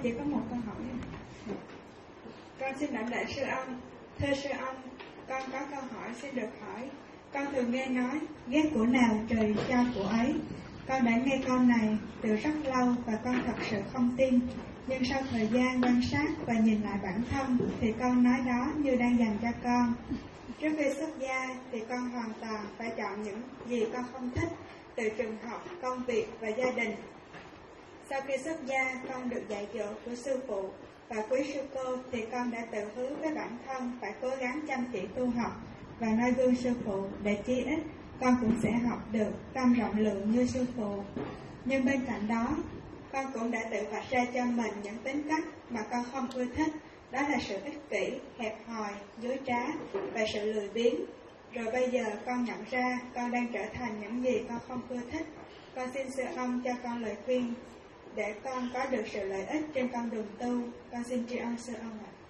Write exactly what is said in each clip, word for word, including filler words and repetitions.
chỉ có một câu hỏi. Con xin đảnh lễ sư ông. Thưa sư ông, con có câu hỏi xin được hỏi. Con thường nghe nói ghét của nào trời cho của ấy. Con đã nghe câu này từ rất lâu và con thật sự không tin. Nhưng sau thời gian quan sát và nhìn lại bản thân thì con nói đó như đang dành cho con. Trước khi xuất gia thì con hoàn toàn phải chọn những gì con không thích từ trường học, công việc và gia đình. Sau khi xuất gia, con được dạy dỗ của sư phụ và quý sư cô thì con đã tự hứa với bản thân phải cố gắng chăm chỉ tu học và noi gương sư phụ để chí ít con cũng sẽ học được tâm rộng lượng như sư phụ. Nhưng bên cạnh đó, con cũng đã tự vạch ra cho mình những tính cách mà con không ưa thích, đó là sự ích kỷ, hẹp hòi, dối trá và sự lười biếng. Rồi bây giờ con nhận ra con đang trở thành những gì con không ưa thích. Con xin sư ông cho con lời khuyên để con có được sự lợi ích trên con đường tu. Con xin tri ân sư ông ạ.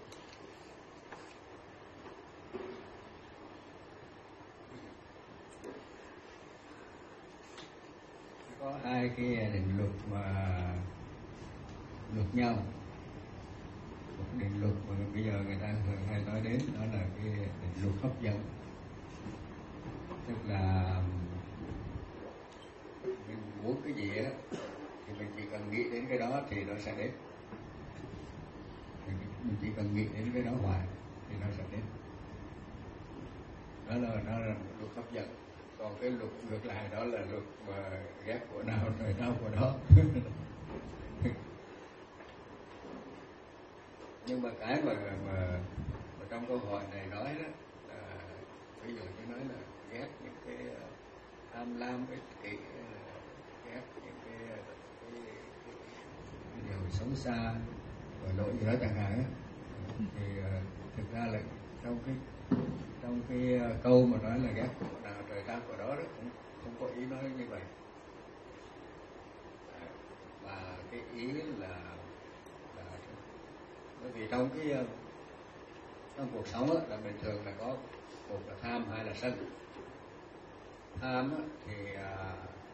Có hai cái định luật mà luật nhau. Một định luật mà bây giờ người ta thường hay nói đến, đó là cái định luật hấp dẫn. Tức là mình muốn cái gì á thì mình chỉ cần nghĩ đến cái đó thì nó sẽ đến. Mình chỉ cần nghĩ đến cái đó hoài thì nó sẽ đến. Đó là đó là luật hấp dẫn. Còn cái luật ngược lại đó là luật mà ghét của nào rồi đau của đó. Nhưng mà cái mà, mà, mà trong câu hỏi này nói đó là ví dụ như nói là ghét những cái tham lam, ích kỷ, ghét những cái, cái, cái, cái điều xấu xa và lỗi gì đó chẳng hạn, thì thực ra là trong cái trong cái câu mà nói là ghét của nào trời cao của đó, đó cũng không có ý nói như vậy. Và cái ý là, là bởi vì trong cái trong cuộc sống á, là mình thường là có một là tham, hai là sân. Tham á, thì à,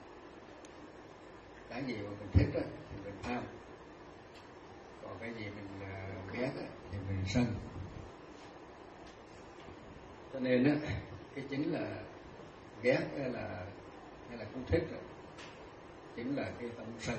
cái gì mà mình thích á, thì mình tham, còn cái gì mình à, ghét á, thì mình sân. Cho nên á, cái chính là ghét hay là hay là không thích á, chính là cái tâm sân.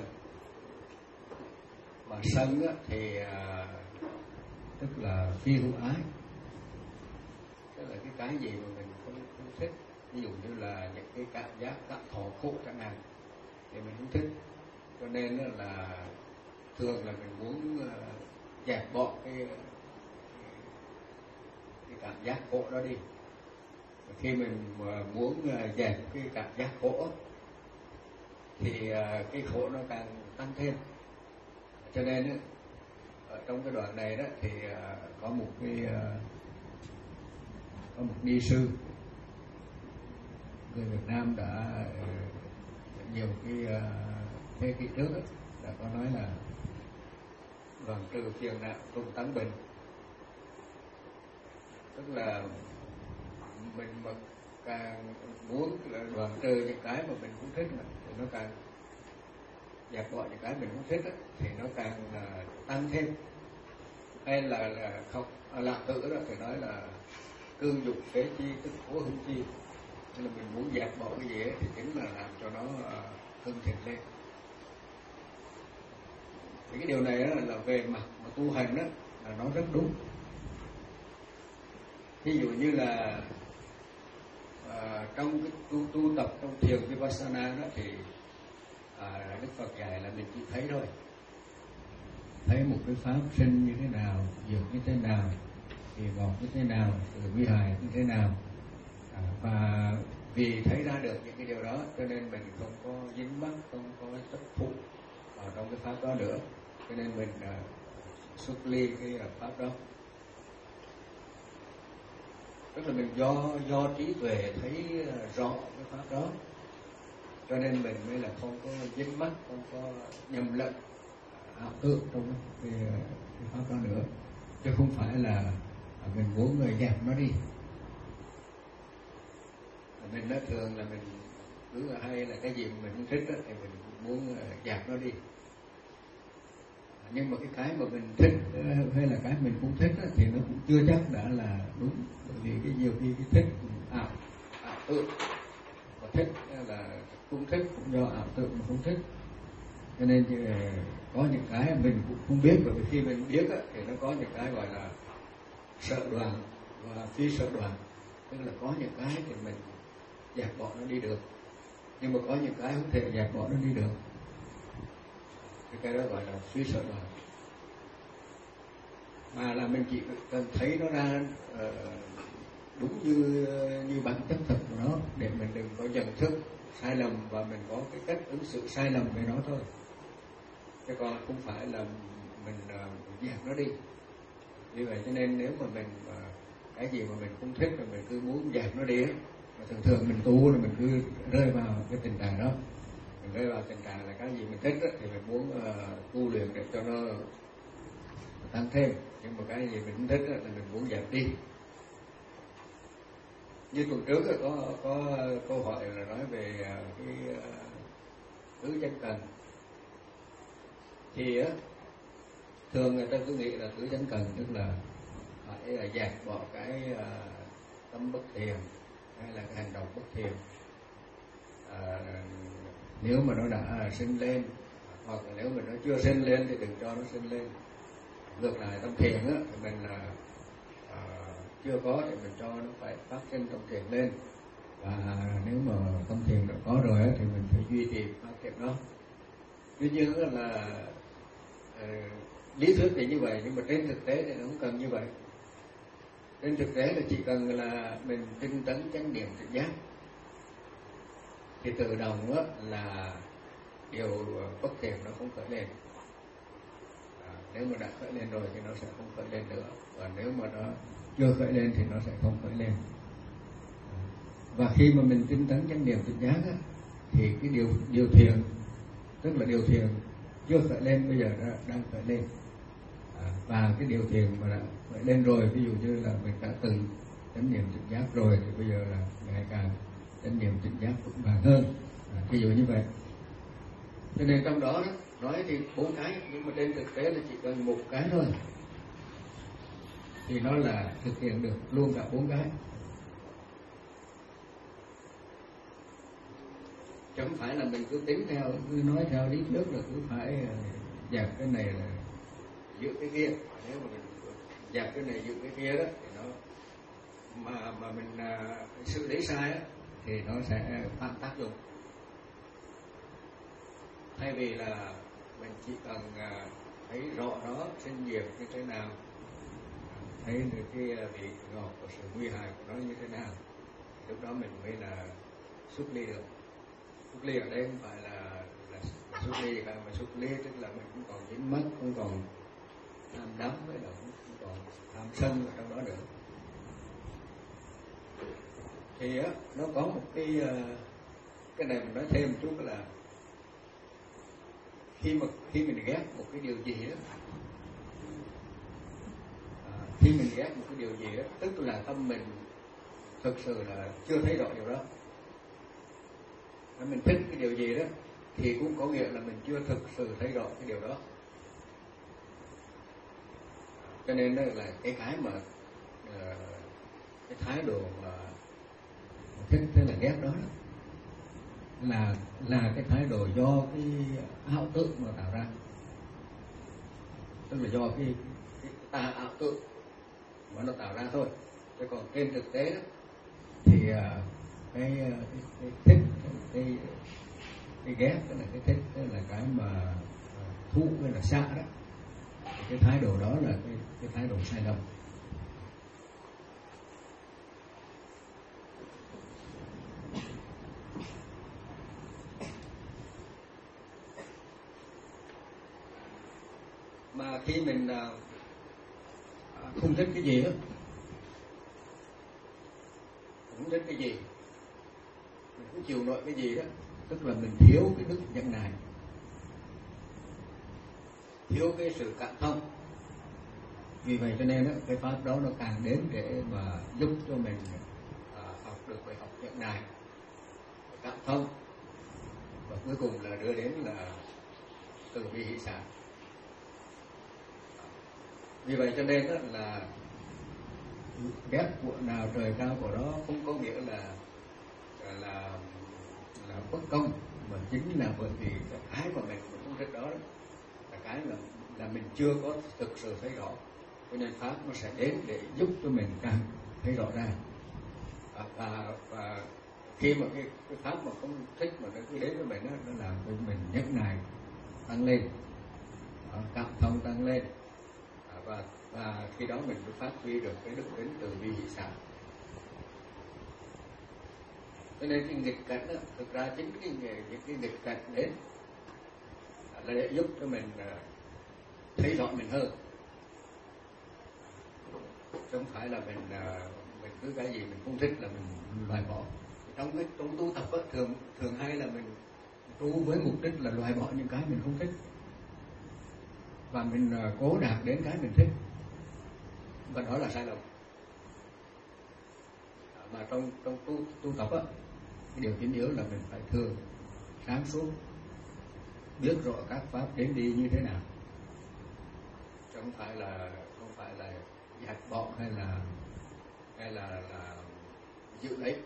Mà sân á, thì à, tức là phi hữu ái, tức là cái cái gì mà mình không, không thích, ví dụ như là những cái cảm giác cảm thọ khổ chẳng hạn thì mình không thích. Cho nên là thường là mình muốn uh, dẹp bỏ cái, cái cái cảm giác khổ đó đi. Và khi mình uh, muốn uh, dẹp cái cảm giác khổ thì uh, cái khổ nó càng tăng thêm. Cho nên uh, ở trong cái đoạn này đó thì uh, có một cái uh, có một ni sư người Việt Nam đã uh, nhiều cái uh, thế kỷ trước đó, đã có nói là đoạn trừ phiền não tung tăng bình. Tức là mình mà càng muốn là đoạn trừ những cái mà mình không thích thì nó càng dẹp bỏ những cái mình không thích đó, thì nó càng uh, tăng thêm. Hay là là không à, lạc tử đó thì nói là cương dục phế chi tức cố hưng chi. Tức là mình muốn dẹp bỏ cái gì ấy, thì chính là làm cho nó uh, hưng thịnh lên. Thì cái điều này đó là về mặt mà tu hành đó là nó rất đúng. Ví dụ như là uh, trong cái tu, tu tập trong thiền Vipassana đó thì uh, Đức Phật dạy là mình chỉ thấy thôi, thấy một cái pháp sinh như thế nào, diệt như thế nào, thì vọng như thế nào, sự vi hài như thế nào, à, và vì thấy ra được những cái điều đó cho nên mình không có dính mắc, không có chấp phụ vào trong cái pháp đó nữa, cho nên mình à, xuất ly cái pháp đó. Tức là mình do do trí tuệ thấy rõ cái pháp đó, cho nên mình mới là không có dính mắc, không có nhầm lẫn ảo tưởng trong cái, cái pháp đó nữa, chứ không phải là mình muốn người dẹp nó đi. Mình đó thường là mình cứ hay là cái gì mình không thích đó, thì mình muốn dẹp nó đi. Nhưng mà cái cái mà mình thích hay là cái mình không thích đó, thì nó cũng chưa chắc đã là đúng, bởi vì cái nhiều khi cái thích ảo ảo tượng, và thích là không thích cũng do ảo tượng mà không thích. Cho nên có những cái mình cũng không biết, bởi vì khi mình biết á, thì nó có những cái gọi là sợ đoàn và phi sợ đoàn, tức là có những cái thì mình dẹp bỏ nó đi được, nhưng mà có những cái không thể dẹp bỏ nó đi được, thì cái đó gọi là phi sợ đoàn. Mà là mình chỉ cần thấy nó ra uh, đúng như như bản chất thật của nó, để mình đừng có nhận thức sai lầm và mình có cái cách ứng xử sai lầm với nó thôi. Chứ còn không phải là mình uh, dẹp nó đi. Như vậy cho nên nếu mà mình uh, cái gì mà mình không thích mà mình cứ muốn dẹp nó đi á, mà thường thường mình tu là mình cứ rơi vào cái tình trạng đó. Mình rơi vào tình trạng là cái gì mình thích á, thì mình muốn uh, tu luyện để cho nó tăng thêm, nhưng mà cái gì mình không thích á, là mình muốn dẹp đi. Như tuần trước là có có câu hỏi là nói về uh, cái uh, tứ chánh cần. Thì á, thường người ta cứ nghĩ là tứ chánh cần tức là phải là dẹp bỏ cái uh, tâm bất thiện hay là cái hành động bất thiện. À, nếu mà nó đã sinh lên, hoặc là nếu mà nó chưa sinh lên thì đừng cho nó sinh lên. Ngược lại tâm thiện á, thì mình là uh, chưa có thì mình cho nó phải phát sinh tâm thiện lên, và nếu mà tâm thiện đã có rồi á, thì mình phải duy trì phát triển nó. Tuy nhiên là uh, lý thuyết thì như vậy, nhưng mà trên thực tế thì nó không cần như vậy. Trên thực tế là chỉ cần là mình tinh tấn chánh niệm tự giác, thì tự động á, là điều bất thiện nó không khởi lên. À, nếu mà đã khởi lên rồi thì nó sẽ không khởi lên nữa, và nếu mà nó chưa khởi lên thì nó sẽ không khởi lên. À, và khi mà mình tinh tấn chánh niệm tự giác á, thì cái điều điều thiện, tức là điều thiện chưa khởi lên bây giờ đã đang khởi lên. À, và cái điều thiện mà đã khởi lên rồi, ví dụ như là mình đã từng chánh niệm tự giác rồi, thì bây giờ là ngày càng chánh niệm tự giác vững vàng hơn. À, ví dụ như vậy. Cho nên trong đó, đó nói thì bốn cái, nhưng mà trên thực tế là chỉ cần một cái thôi thì nó là thực hiện được luôn cả bốn cái. Chẳng phải là mình cứ tính theo, cứ nói theo lý thuyết là cứ phải dẹp cái này là giữ cái kia. Nếu mà mình dẹp cái này giữ cái kia đó thì nó mà mà mình uh, xử lý sai á, thì nó sẽ phản tác dụng. Thay vì là mình chỉ cần uh, thấy rõ nó sinh diệt như thế nào, thấy được cái vị ngọt của sự nguy hại của nó như thế nào, lúc đó mình mới là xuất ly được. Xuất ly ở đây không phải là, là, là xuất ly cả, mà xuất ly tức là mình không còn dính mắc, không còn tham đắm, với là không còn tham sân ở trong đó nữa. Thì á, nó có một cái cái này mình nói thêm một chút là khi mà khi mình ghét một cái điều gì đó, à, khi mình ghét một cái điều gì đó, tức là tâm mình thực sự là chưa thấy rõ điều đó. Nếu mình thích cái điều gì đó thì cũng có nghĩa là mình chưa thực sự thấy rõ cái điều đó. Cho nên đó là cái cái mà uh, cái thái độ mà thích thế là ghét đó, đó là là cái thái độ do cái ảo tưởng mà tạo ra, tức là do cái, cái tà ảo tưởng mà nó tạo ra thôi. Chứ còn trên thực tế đó thì uh, cái, cái, cái thích cái cái ghét, tức là cái thích, tức là cái mà uh, thú hay là xa đó, cái thái độ đó là cái, cái thái độ sai lầm. Mà khi mình uh, không thích cái gì đó, không thích cái gì, mình không chịu nổi cái gì đó, tức là mình thiếu cái đức nhẫn nại, thiếu cái sự cảm thông. Vì vậy cho nên đó, cái pháp đó nó càng đến để mà giúp cho mình à, học được bài học nhẫn nại, cảm thông, và cuối cùng là đưa đến là từ bi hỷ xả. Vì vậy cho nên đó là ghét của nào trời cao của đó không có nghĩa là là là bất công, mà chính là bởi vì cái mà mình không thích đó, đó là cái là là mình chưa có thực sự thấy rõ, cho nên pháp nó sẽ đến để giúp cho mình càng thấy rõ ràng. và, và, và khi mà cái, cái pháp mà không thích mà nó cứ đến với mình đó, nó làm cho mình nhẫn nại tăng lên, cảm thông tăng lên, và và khi đó mình mới phát huy được cái đức tính từ bi hỷ xả. Cho nên cái nghịch cảnh đó, thực ra chính cái những cái nghịch cảnh đến là để giúp cho mình thấy rõ mình hơn, không phải là mình mình cứ cái gì mình không thích là mình loại bỏ. Trong cái trong tu tập đó, thường thường hay là mình tu với mục đích là loại bỏ những cái mình không thích và mình cố đạt đến cái mình thích, và đó là sai lầm. Mà trong trong tu tu tập á, cái điều chính yếu là mình phải thường sáng suốt, biết rõ các pháp đến đi như thế nào, chứ không phải là không phải là gạt bỏ hay là hay là là giữ lấy.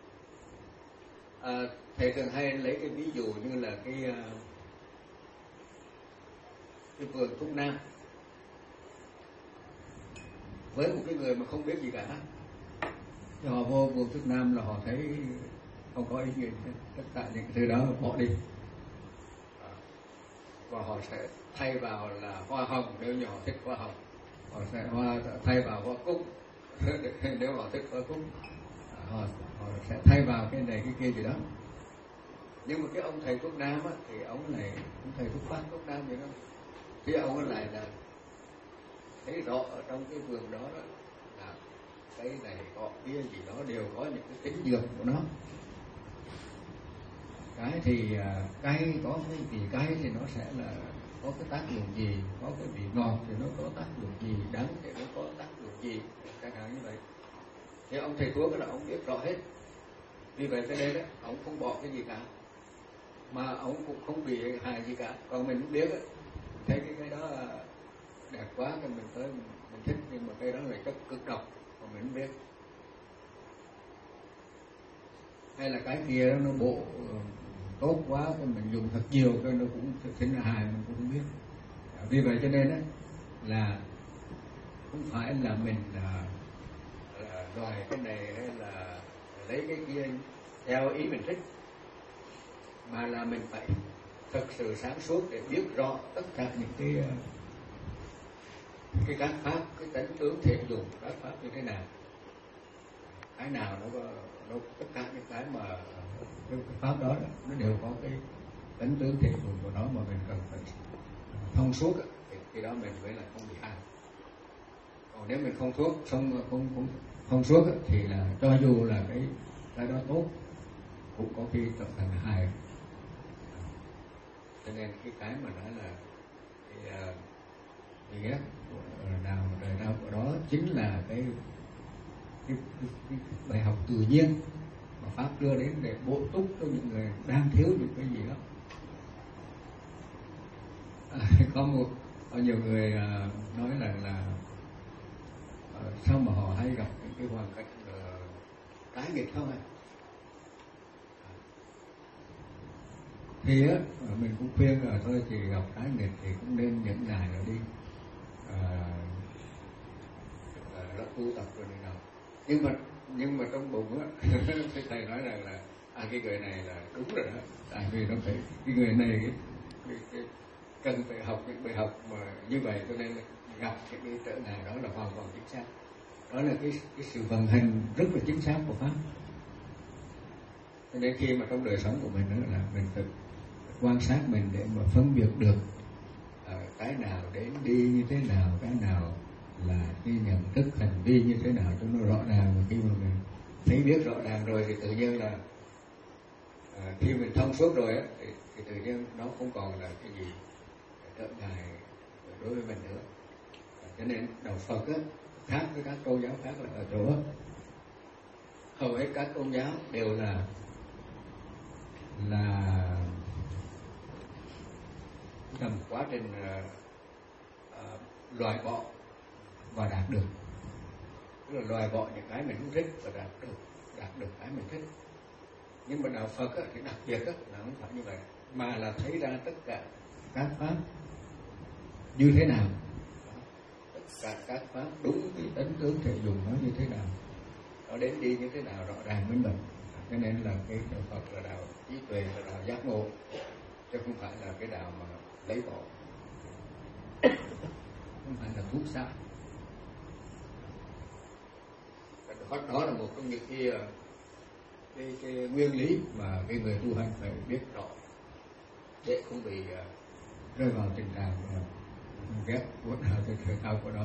À, thầy thường hay lấy cái ví dụ như là cái cái vườn thuốc nam với một cái người mà không biết gì cả, thì họ vô vườn thuốc nam là họ thấy không có ý nghĩa, tất cả những thứ đó bỏ đi, và họ sẽ thay vào là hoa hồng nếu như họ thích hoa hồng, họ sẽ hoa thay vào hoa cúc nếu họ thích hoa cúc, họ, họ sẽ thay vào cái này cái kia gì đó. Nhưng mà cái ông thầy thuốc nam á, thì ông này ông thầy thuốc bắc thuốc nam vậy đó, thì ông ấy lại là thấy rõ ở trong cái vườn đó, đó là cái này có kia gì đó đều có những cái tính dược của nó. Cái thì cái có cái gì cái thì nó sẽ là có cái tác dụng gì, có cái vị ngọt thì nó có tác dụng gì, đắng thì nó có tác dụng gì, chẳng hạn như vậy. Thì ông thầy thuốc là ông biết rõ hết, vì vậy cho nên đó ông không bỏ cái gì cả, mà ông cũng không bị hại gì cả. Còn mình biết đó, thấy cái cái đó đẹp quá thì mình tới mình, mình thích, nhưng mà cái đó là chất cực độc mà mình không biết. Hay là cái kia đó nó bộ tốt quá thì mình dùng thật nhiều cho nó cũng sinh ra hại mình cũng không biết. Vì vậy cho nên đó, là không phải là mình là, là đòi cái này hay là lấy cái kia theo ý mình thích, mà là mình phải thực sự sáng suốt để biết rõ tất cả những cái cái các pháp, cái tánh tướng thể dùng các pháp như thế nào, cái nào nó có nó tất cả những cái mà cái pháp đó nó đều có cái tánh tướng thể dùng của nó, mà mình cần phải thông suốt thì khi đó mình mới là không bị hại. Còn nếu mình không thuốc không không không thông suốt thì là cho dù là cái cái đó tốt cũng có khi trở thành hại. Cho nên cái cái mà nói là cái cái ghét nào đời nào của đó chính là cái cái, cái, cái bài học tự nhiên mà pháp đưa đến để bổ túc cho những người đang thiếu những cái gì đó. À, có một có nhiều người à, nói là là à, sao mà họ hay gặp những cái hoàn cảnh uh, trái nghịch không ạ? Thì á, mình cũng khuyên là thôi thì gặp trái nghịch thì cũng nên nhẫn nại rồi đi, nó tu tập rồi này nào. Nhưng mà nhưng mà trong bụng á, thầy nói rằng là à cái người này là đúng rồi đó, tại vì nó phải cái người này cái, cái, cái cần phải học những bài học mà như vậy, cho nên gặp cái, cái trở ngại đó là hoàn toàn chính xác. Đó là cái cái sự vận hành rất là chính xác của pháp. Cho nên khi mà trong đời sống của mình đó là mình phải quan sát mình để mà phân biệt được à, cái nào đến đi như thế nào, cái nào là cái nhận thức hành vi như thế nào cho nó rõ ràng. Và khi mà mình thấy biết rõ ràng rồi thì tự nhiên là à, khi mình thông suốt rồi á thì, thì tự nhiên nó không còn là cái gì trở ngại đối với mình nữa. À, cho nên đạo Phật á, khác với các tôn giáo khác là ở chỗ á, hầu hết các tôn giáo đều là là trong quá trình uh, uh, loại bỏ và đạt được, tức là loại bỏ những cái mình không thích và đạt được đạt được cái mình thích. Nhưng mà đạo Phật á, thì đặc biệt á, là không phải như vậy, mà là thấy ra tất cả các pháp như thế nào, tất cả các pháp đúng cái tánh tướng thể dùng nó như thế nào, nó đến đi như thế nào rõ ràng minh bạch. Cho nên là cái đạo Phật là đạo trí tuệ, là đạo giác ngộ, chứ không phải là cái đạo mà lấy bỏ, không phải là thuốc xạ. Đó là một trong những cái cái, cái nguyên lý mà cái người tu hành phải biết rõ để không bị uh, rơi vào tình trạng uh, ghét của nào thì thời thao của đó.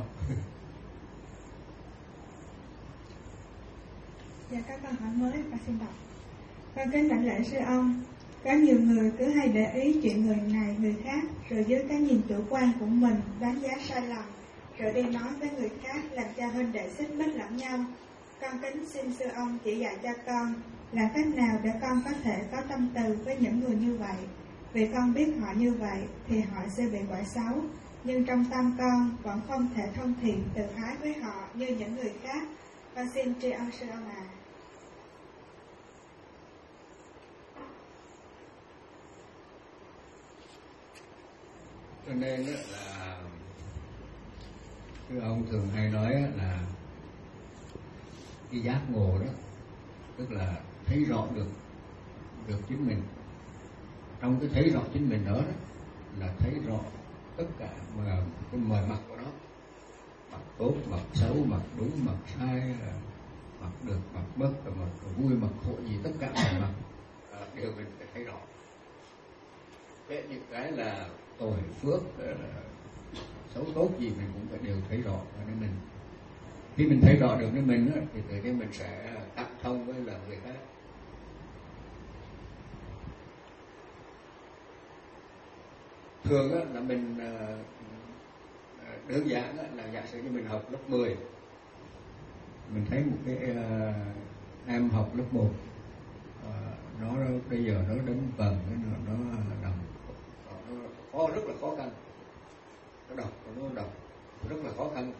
Dạ, các câu hỏi mới và xin đọc. Con kính lãnh lễ sư ông. Có nhiều người cứ hay để ý chuyện người này người khác, rồi dưới cái nhìn chủ quan của mình đánh giá sai lầm, rồi đi nói với người khác, làm cho huynh đệ xích mích lẫn nhau. Con kính xin sư ông chỉ dạy cho con làm cách nào để con có thể có tâm từ với những người như vậy. Vì con biết họ như vậy thì họ sẽ bị quả xấu, nhưng trong tâm con vẫn không thể thông thiện từ ái với họ như những người khác. Con xin tri ân sư ông ạ. À. Cho nên là sư ông thường hay nói là cái giác ngộ đó, tức là thấy rõ được được chính mình. Trong cái thấy rõ chính mình đó, đó là thấy rõ tất cả mà cái mọi mặt của nó, mặt tốt, mặt xấu, mặt đúng, mặt sai, mặt được, mặt mất, mặt vui, mặt khổ gì, tất cả mọi mặt à, đều mình phải thấy rõ. Thế những cái là tội phước, là xấu tốt gì mình cũng phải đều thấy rõ ở nơi mình. Khi mình thấy rõ được nơi mình đó, thì tự nhiên mình sẽ cảm thông với là người khác. Thường á, là mình đơn giản á, là giả sử như mình học lớp mười, mình thấy một cái uh, em học lớp một, uh, nó bây giờ nó đánh vần, nó nó đọc, nó khó, rất là khó khăn, nó đọc nó đọc rất là khó khăn,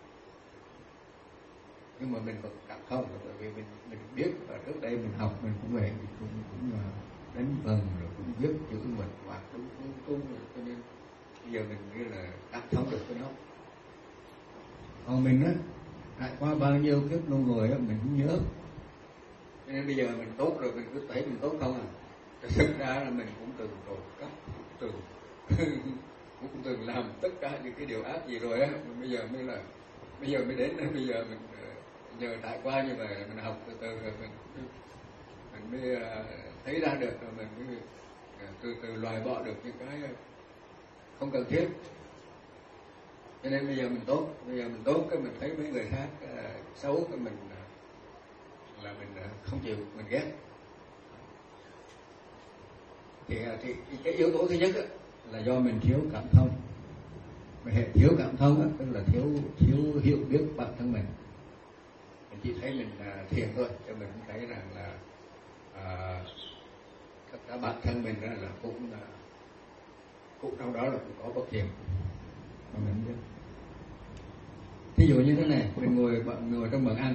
nhưng mà mình vẫn cảm thông, bởi vì mình mình biết và trước đây mình học mình cũng vậy, mình cũng cũng uh, đánh vần rồi cũng viết chữ mật hoặc đúng đúng đúng, cho nên bây giờ mình như là cảm thông được với nó. Còn mình á, trải qua bao nhiêu kiếp luân hồi á, mình không nhớ, cho nên bây giờ mình tốt rồi mình cứ thấy mình tốt không à. Thực ra là mình cũng từng rồi các từng cũng từng làm tất cả những cái điều ác gì rồi á, bây giờ mới là bây giờ mới đến bây giờ mình nhờ trải qua như vậy mình học từ từ rồi mình mình mới thấy ra được, rồi mình mới từ từ loại bỏ được những cái không cần thiết. Cho nên bây giờ mình tốt, bây giờ mình tốt cái mình thấy mấy người khác uh, xấu cái mình uh, là mình uh, không chịu, mình ghét. Thì, uh, thì cái yếu tố thứ nhất uh, là do mình thiếu cảm thông. Mà hệ thiếu cảm thông uh, tức là thiếu thiếu hiểu biết bản thân mình. Mình chỉ thấy mình uh, thiền thôi, cho mình cũng thấy rằng là uh, tất cả bản thân mình uh, là cũng uh, cũng trong đó là cũng có bất thiện. Mà mình biết. Ví dụ như thế này, mình ngồi ngồi trong bàn ăn,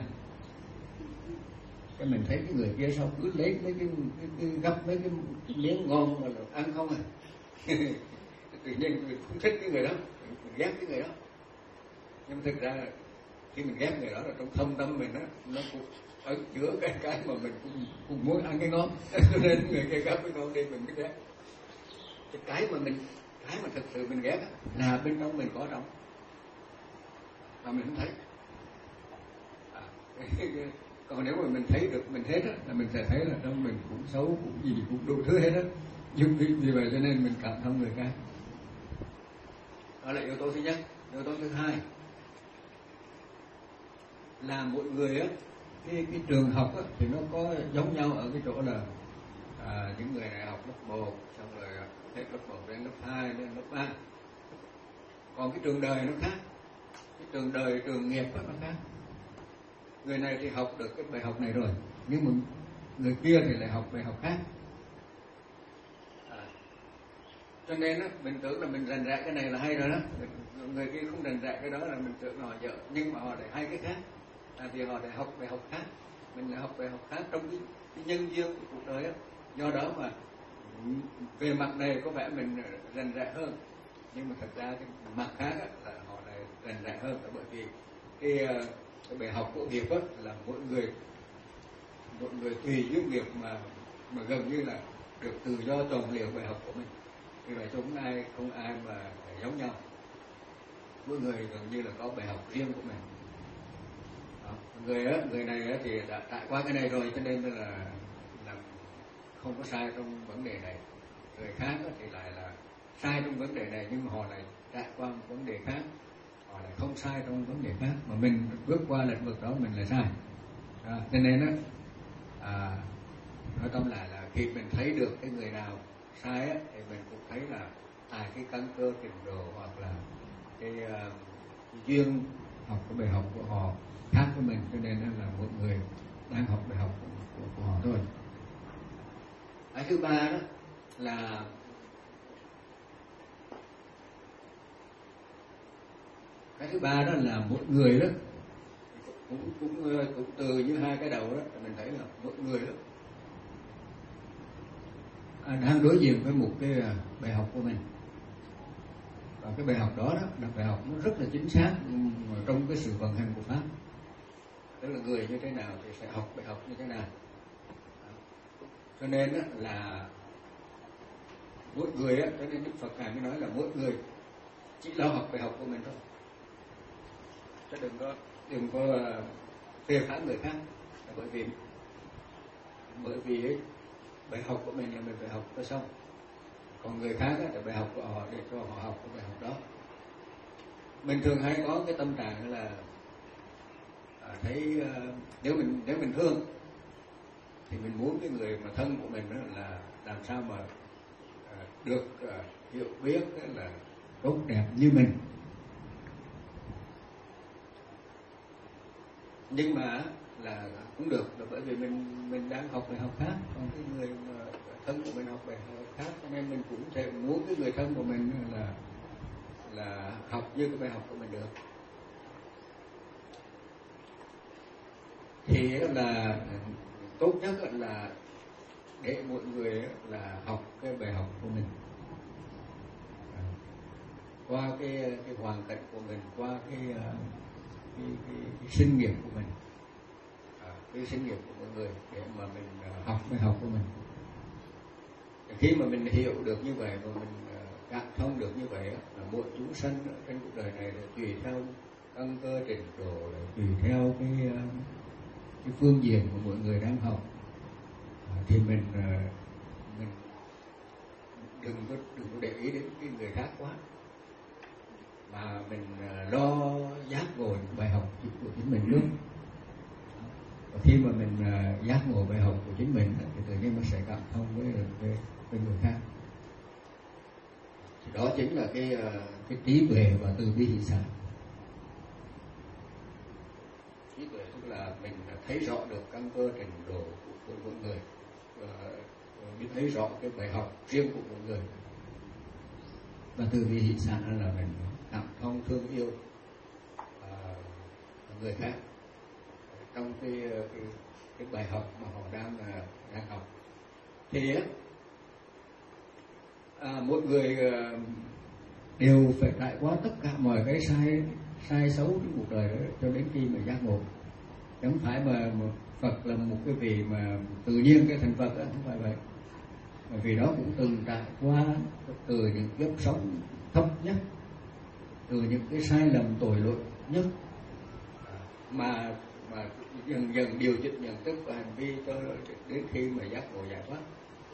cái mình thấy cái người kia sao cứ lấy mấy cái, cái, cái gấp mấy cái, cái miếng ngon mà ăn không à. Tự nhiên mình không thích cái người đó, mình ghét cái người đó. Nhưng mà thực ra khi mình ghét người đó là trong thâm tâm mình đó, nó cũng ở giữa cái cái mà mình cũng, cũng muốn ăn cái ngon, cho nên người kia gấp cái ngon đi mình mới ghét. Cái cái mà mình cái mà thực sự mình ghét là bên trong mình có trong mà mình không thấy. À, còn nếu mà mình thấy được mình hết á, là mình sẽ thấy là trong mình cũng xấu, cũng gì cũng đủ thứ hết á. Nhưng vì, vì vậy cho nên mình cảm thông người khác. Đó là yếu tố thứ nhất. Yếu tố thứ hai là mỗi người á, cái, cái trường học á, thì nó có giống nhau ở cái chỗ là à, những người này học lớp một, xong rồi hết lớp một đến lớp hai, đến lớp ba. Còn cái trường đời nó khác. Cái trường đời, trường nghiệp đó nó khác. Người này thì học được cái bài học này rồi, nhưng mà người kia thì lại học bài học khác. À, Cho nên á, mình tưởng là mình rành rẽ cái này là hay rồi đó, người kia không rành rẽ cái đó là mình tưởng là họ dở, nhưng mà họ lại hay cái khác, à, vì họ lại học bài học khác, mình lại học bài học khác trong cái, cái nhân duyên của cuộc đời á. Do đó mà về mặt này có vẻ mình rành rẽ hơn, nhưng mà thật ra cái mặt khác á, là họ lại rành rẽ hơn, là bởi vì cái, cái bài học của nghiệp á, là mỗi người mỗi người tùy duyên nghiệp mà mà gần như là được tự do chọn lựa bài học của mình. Vì vậy không ai không ai mà giống nhau, mỗi người gần như là có bài học riêng của mình. Đó. Người á, người này á thì đã trải qua cái này rồi, cho nên là là không có sai trong vấn đề này. Người khác á thì lại là sai trong vấn đề này, nhưng mà họ lại trải qua một vấn đề khác, họ lại không sai trong vấn đề khác, mà mình bước qua lĩnh vực đó mình lại sai. À, cho nên á, à, nói tóm lại là khi mình thấy được cái người nào sai á, thì mình cũng thấy là à cái căn cơ trình độ hoặc là cái, uh, cái duyên học của bài học của họ khác với mình, cho nên là mỗi người đang học bài học của, của, của họ thôi. Cái thứ ba đó là cái thứ ba đó là mỗi người đó cũng cũng cũng từ như hai cái đầu đó mình thấy là mỗi người đó đang đối diện với một cái bài học của mình, và cái bài học đó đó là bài học nó rất là chính xác trong cái sự vận hành của pháp, tức là người như thế nào thì sẽ học bài học như thế nào. Cho nên đó là mỗi người á, cho nên Đức Phật Ngài mới nói là mỗi người chỉ lo học bài học của mình thôi, chứ đừng có đừng có phê phán người khác, bởi vì bởi vì ấy, bài học của mình là mình phải học cho xong, còn người khác là bài học của họ để cho họ học cái bài học đó. Mình thường hay có cái tâm trạng là à, thấy uh, nếu mình nếu mình thương thì mình muốn cái người mà thân của mình đó là làm sao mà uh, được uh, hiểu biết là tốt đẹp như mình. Nhưng mà là cũng được, là bởi vì mình mình đang học bài học khác, còn cái người mà thân của mình học bài học khác, cho nên mình cũng sẽ muốn cái người thân của mình là là học như cái bài học của mình được. Thì là tốt nhất là để mọi người là học cái bài học của mình qua cái cái hoàn cảnh của mình, qua cái cái, cái, cái sinh nghiệp của mình, à, cái sinh nghiệp của mọi người, để mà mình học bài học của mình. Khi mà mình hiểu được như vậy và mình cảm thông được như vậy, là mỗi chúng sanh trên cuộc đời này là tùy theo căn cơ trình độ, tùy theo cái cái phương diện của mọi người đang học, à, thì mình mình đừng có đừng có để ý đến cái người khác quá, mà mình lo giác ngộ bài học của chính mình luôn. Và khi mà mình giác ngộ bài học của chính mình thì tự nhiên nó sẽ cảm thông với với, với người khác. Thì đó chính là cái cái trí tuệ và từ bi hỷ xả. Trí tuệ tức là mình thấy rõ được căn cơ trình độ của, của mỗi người, và mình thấy rõ cái bài học riêng của mỗi người. Và từ bi hỷ xả là mình cảm thông thương yêu à, người khác trong cái, cái cái bài học mà họ đang đang học. Thì à, mỗi người đều phải trải qua tất cả mọi cái sai sai xấu trong cuộc đời đó cho đến khi mà giác ngộ. Không phải mà Phật là một cái vị mà tự nhiên cái thành Phật đó, không phải vậy. Bởi vì đó cũng từng trải qua từ những kiếp sống thấp nhất, từ những cái sai lầm tội lỗi nhất, mà mà dần dần điều chỉnh nhận thức và hành vi cho đến khi mà giác ngộ giải thoát.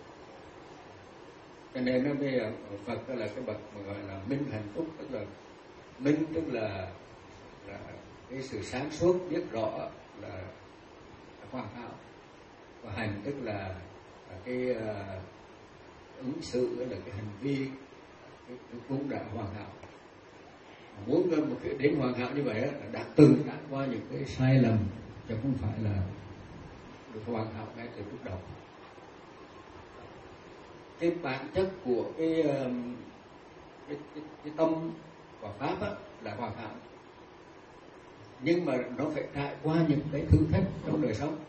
Cho nên nó bây giờ Phật đó là cái bậc mà gọi là minh hạnh phúc, tức là minh tức là, là cái sự sáng suốt, biết rõ là, là hoàn hảo, và hành tức là, là cái uh, ứng xử, là cái hành vi cái, cái cũng đã hoàn hảo. Muốn một cái đến hoàn hảo như vậy là đã từng đã qua những cái sai lầm, chứ không phải là được hoàn hảo ngay từ lúc đầu. cái bản chất của cái cái, cái, cái tâm và pháp á, là hoàn hảo, nhưng mà nó phải trải qua những cái thử thách trong đời sống.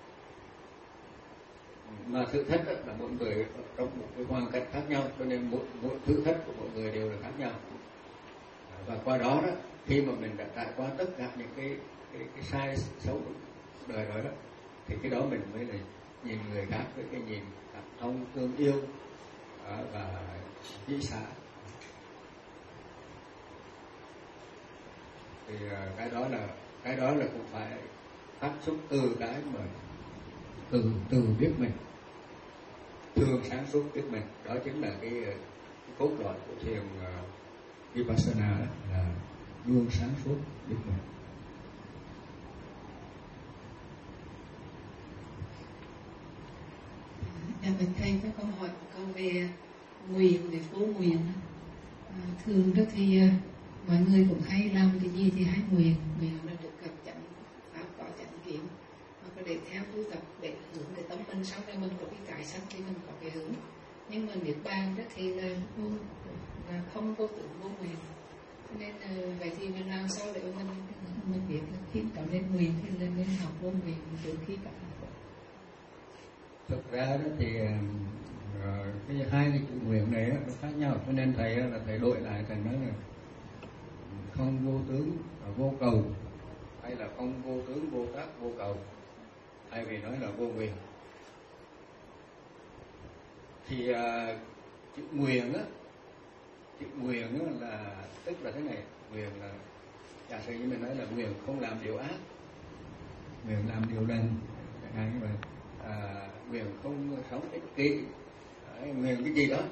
Mà thử thách là mỗi người trong một cái hoàn cảnh khác nhau, cho nên mỗi, mỗi thử thách của mọi người đều là khác nhau. Và qua đó đó, khi mà mình đã trải qua tất cả những cái cái, cái sai xấu đời rồi đó, thì cái đó mình mới là nhìn người khác với cái nhìn cảm thông thương yêu và dĩ xả. Thì cái đó là cái đó là cũng phải phát xuất từ cái mà từ từ biết mình, thường sáng suốt biết mình. Đó chính là cái, cái cốt lõi của thiền uh, Vipassana, là luôn sáng suốt biết mình. Dạ, mình thầy có câu hỏi câu về nguyện, về phố nguyện. À, thường đó thì uh, mọi người cũng hay làm cái gì thì hay nguyện, nguyện là được gặp chánh pháp, có chánh kiến, hoặc là để theo tu tập, để hướng để tâm mình sau này mình có cái cải sanh thì mình có cái hướng. Nhưng mà niết bàn đó thì là vô, là không vô tưởng vô nguyện. Nên uh, vậy thì mình làm sao để mình mình biết là khi tạo nên nguyện thì là nên học vô nguyện từ khi cả. Thực ra đó thì uh, cái hai cái chữ nguyện này đó, nó khác nhau, cho nên thầy là thầy đổi lại, thầy nói là không vô tướng vô cầu, hay là không vô tướng vô tác vô cầu, thay vì nói là vô nguyện. Thì uh, chữ nguyện á, chữ nguyện á là tức là thế này, nguyện là giả sử như mình nói là nguyện không làm điều ác, nguyện làm điều lành, chẳng hạn như vậy. À, nguyện không sống ích kỷ, nguyện cái gì đó.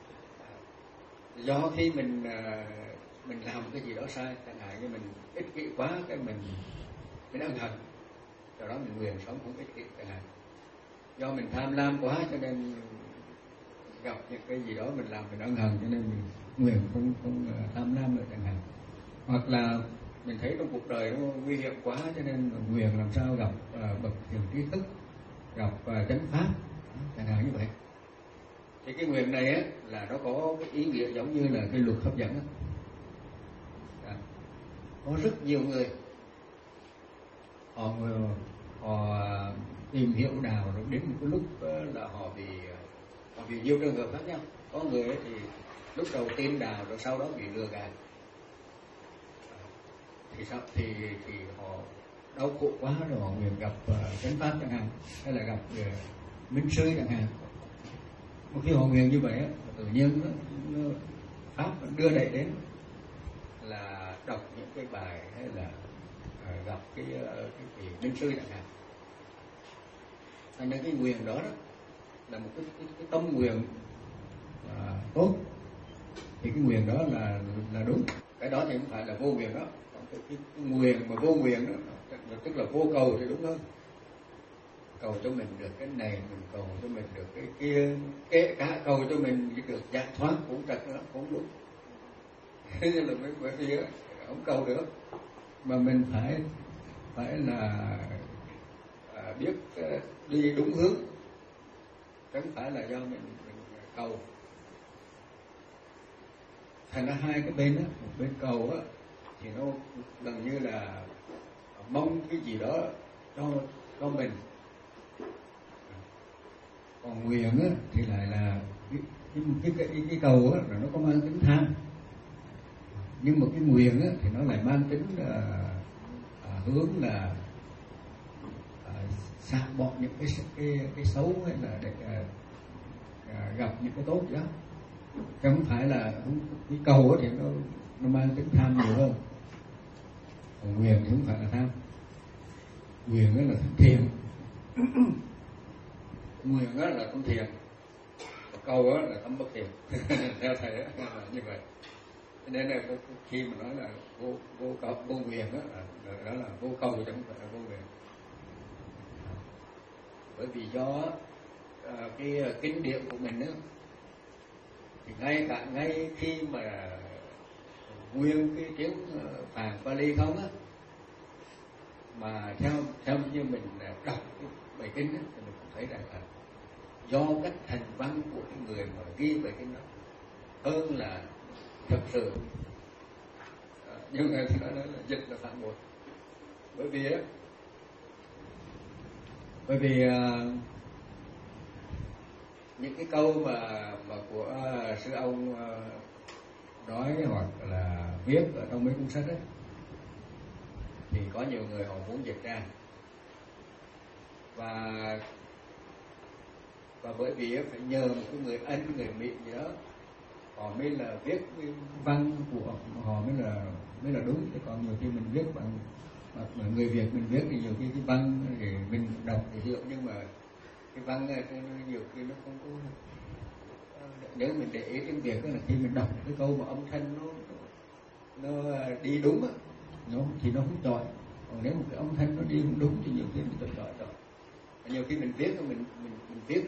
Do khi mình uh, mình làm cái gì đó sai, chẳng hạn như mình ích kỷ quá, cái mình mình ân hận, do đó mình nguyện sống không ích kỷ chẳng hạn. Do mình tham lam quá cho nên gặp những cái gì đó mình làm mình ân hận, cho nên mình nguyện không không tham lam nữa chẳng hạn. Hoặc là mình thấy trong cuộc đời nó nguy hiểm quá, cho nên nguyện làm sao gặp uh, bậc thiền trí thức, gặp uh, chánh pháp, chẳng hạn như vậy. Thì cái nguyện này á, là nó có cái ý nghĩa giống như là cái luật hấp dẫn á. À, có rất nhiều người họ họ tìm hiểu đạo, rồi đến một cái lúc là họ bị họ bị nhiều trường hợp khác nhau. Có người thì lúc đầu tin đạo rồi sau đó bị lừa gạt, thì sao thì thì họ đau khổ quá rồi họ nguyện gặp uh, chánh pháp chẳng hạn, hay là gặp uh, minh sư chẳng hạn. Một khi họ nguyện như vậy á, tự nhiên nó, nó pháp đưa đẩy đến là đọc những cái bài, hay là uh, gặp cái uh, cái, cái minh sư chẳng hạn. Thành ra cái nguyện đó, đó là một cái, cái, cái tâm nguyện uh, tốt, thì cái nguyện đó là là đúng. Cái đó thì không phải là vô nguyện đó. Cái, cái, cái nguyện mà vô nguyện đó, tức là vô cầu thì đúng hơn. Cầu cho mình được cái này, mình cầu cho mình được cái kia, kể cả cầu cho mình được giải thoát cũng trật đó, cũng đúng. Thế nên là bởi vì không cầu được, mà mình phải phải là à, biết uh, đi đúng hướng, chứ không phải là do mình, mình cầu. Thành ra hai cái bên đó, một bên cầu á thì nó gần như là mong cái gì đó cho cho mình, còn nguyện á thì lại là cái cái cái, cái, cái cầu á là nó có mang tính tham, nhưng mà cái nguyện á thì nó lại mang tính là à, hướng là à, xả bỏ những cái cái cái xấu, hay là để à, à, gặp những cái tốt đó. Chứ không phải là cái cầu á thì nó nó mang tính tham nhiều hơn, còn nguyện thì không phải là tham. Nguyện đó là tâm thiền, nguyện đó là tâm thiền, cầu đó là tâm bất thiền. Theo thầy đó là như vậy. Cho nên là khi mà nói là vô vô cầu vô nguyện đó, là, đó là vô cầu chứ không phải là vô nguyện. Bởi vì do à, cái kinh điển của mình đó, thì ngay cả ngay khi mà nguyên cái tiếng Phạn Pali không á, mà theo theo như mình đọc cái bài kinh á, thì mình cũng thấy rằng là do cách thành văn của cái người mà ghi về cái đó hơn là thật sự. À, nhiều người thì nói là dịch là phản bội, bởi vì á bởi vì uh, những cái câu mà mà của uh, sư ông uh, nói hoặc là viết ở trong mấy cuốn sách ấy, thì có nhiều người họ muốn dịch ra, và và bởi vì phải nhờ một cái người Anh, người Mỹ gì đó, họ mới là viết văn của họ mới là mới là đúng. Chứ còn nhiều khi mình viết bằng, bằng người Việt mình viết thì nhiều khi cái văn thì mình đọc thì hiểu, nhưng mà cái văn nhiều khi nó không có. Nếu mình để ý tiếng Việt là khi mình đọc cái câu mà âm thanh nó nó đi đúng á, nó thì nó không chọi. Còn nếu một cái âm thanh nó đi không đúng thì nhiều khi mình tự chọi chọi. Nhiều khi mình viết mình mình mình viết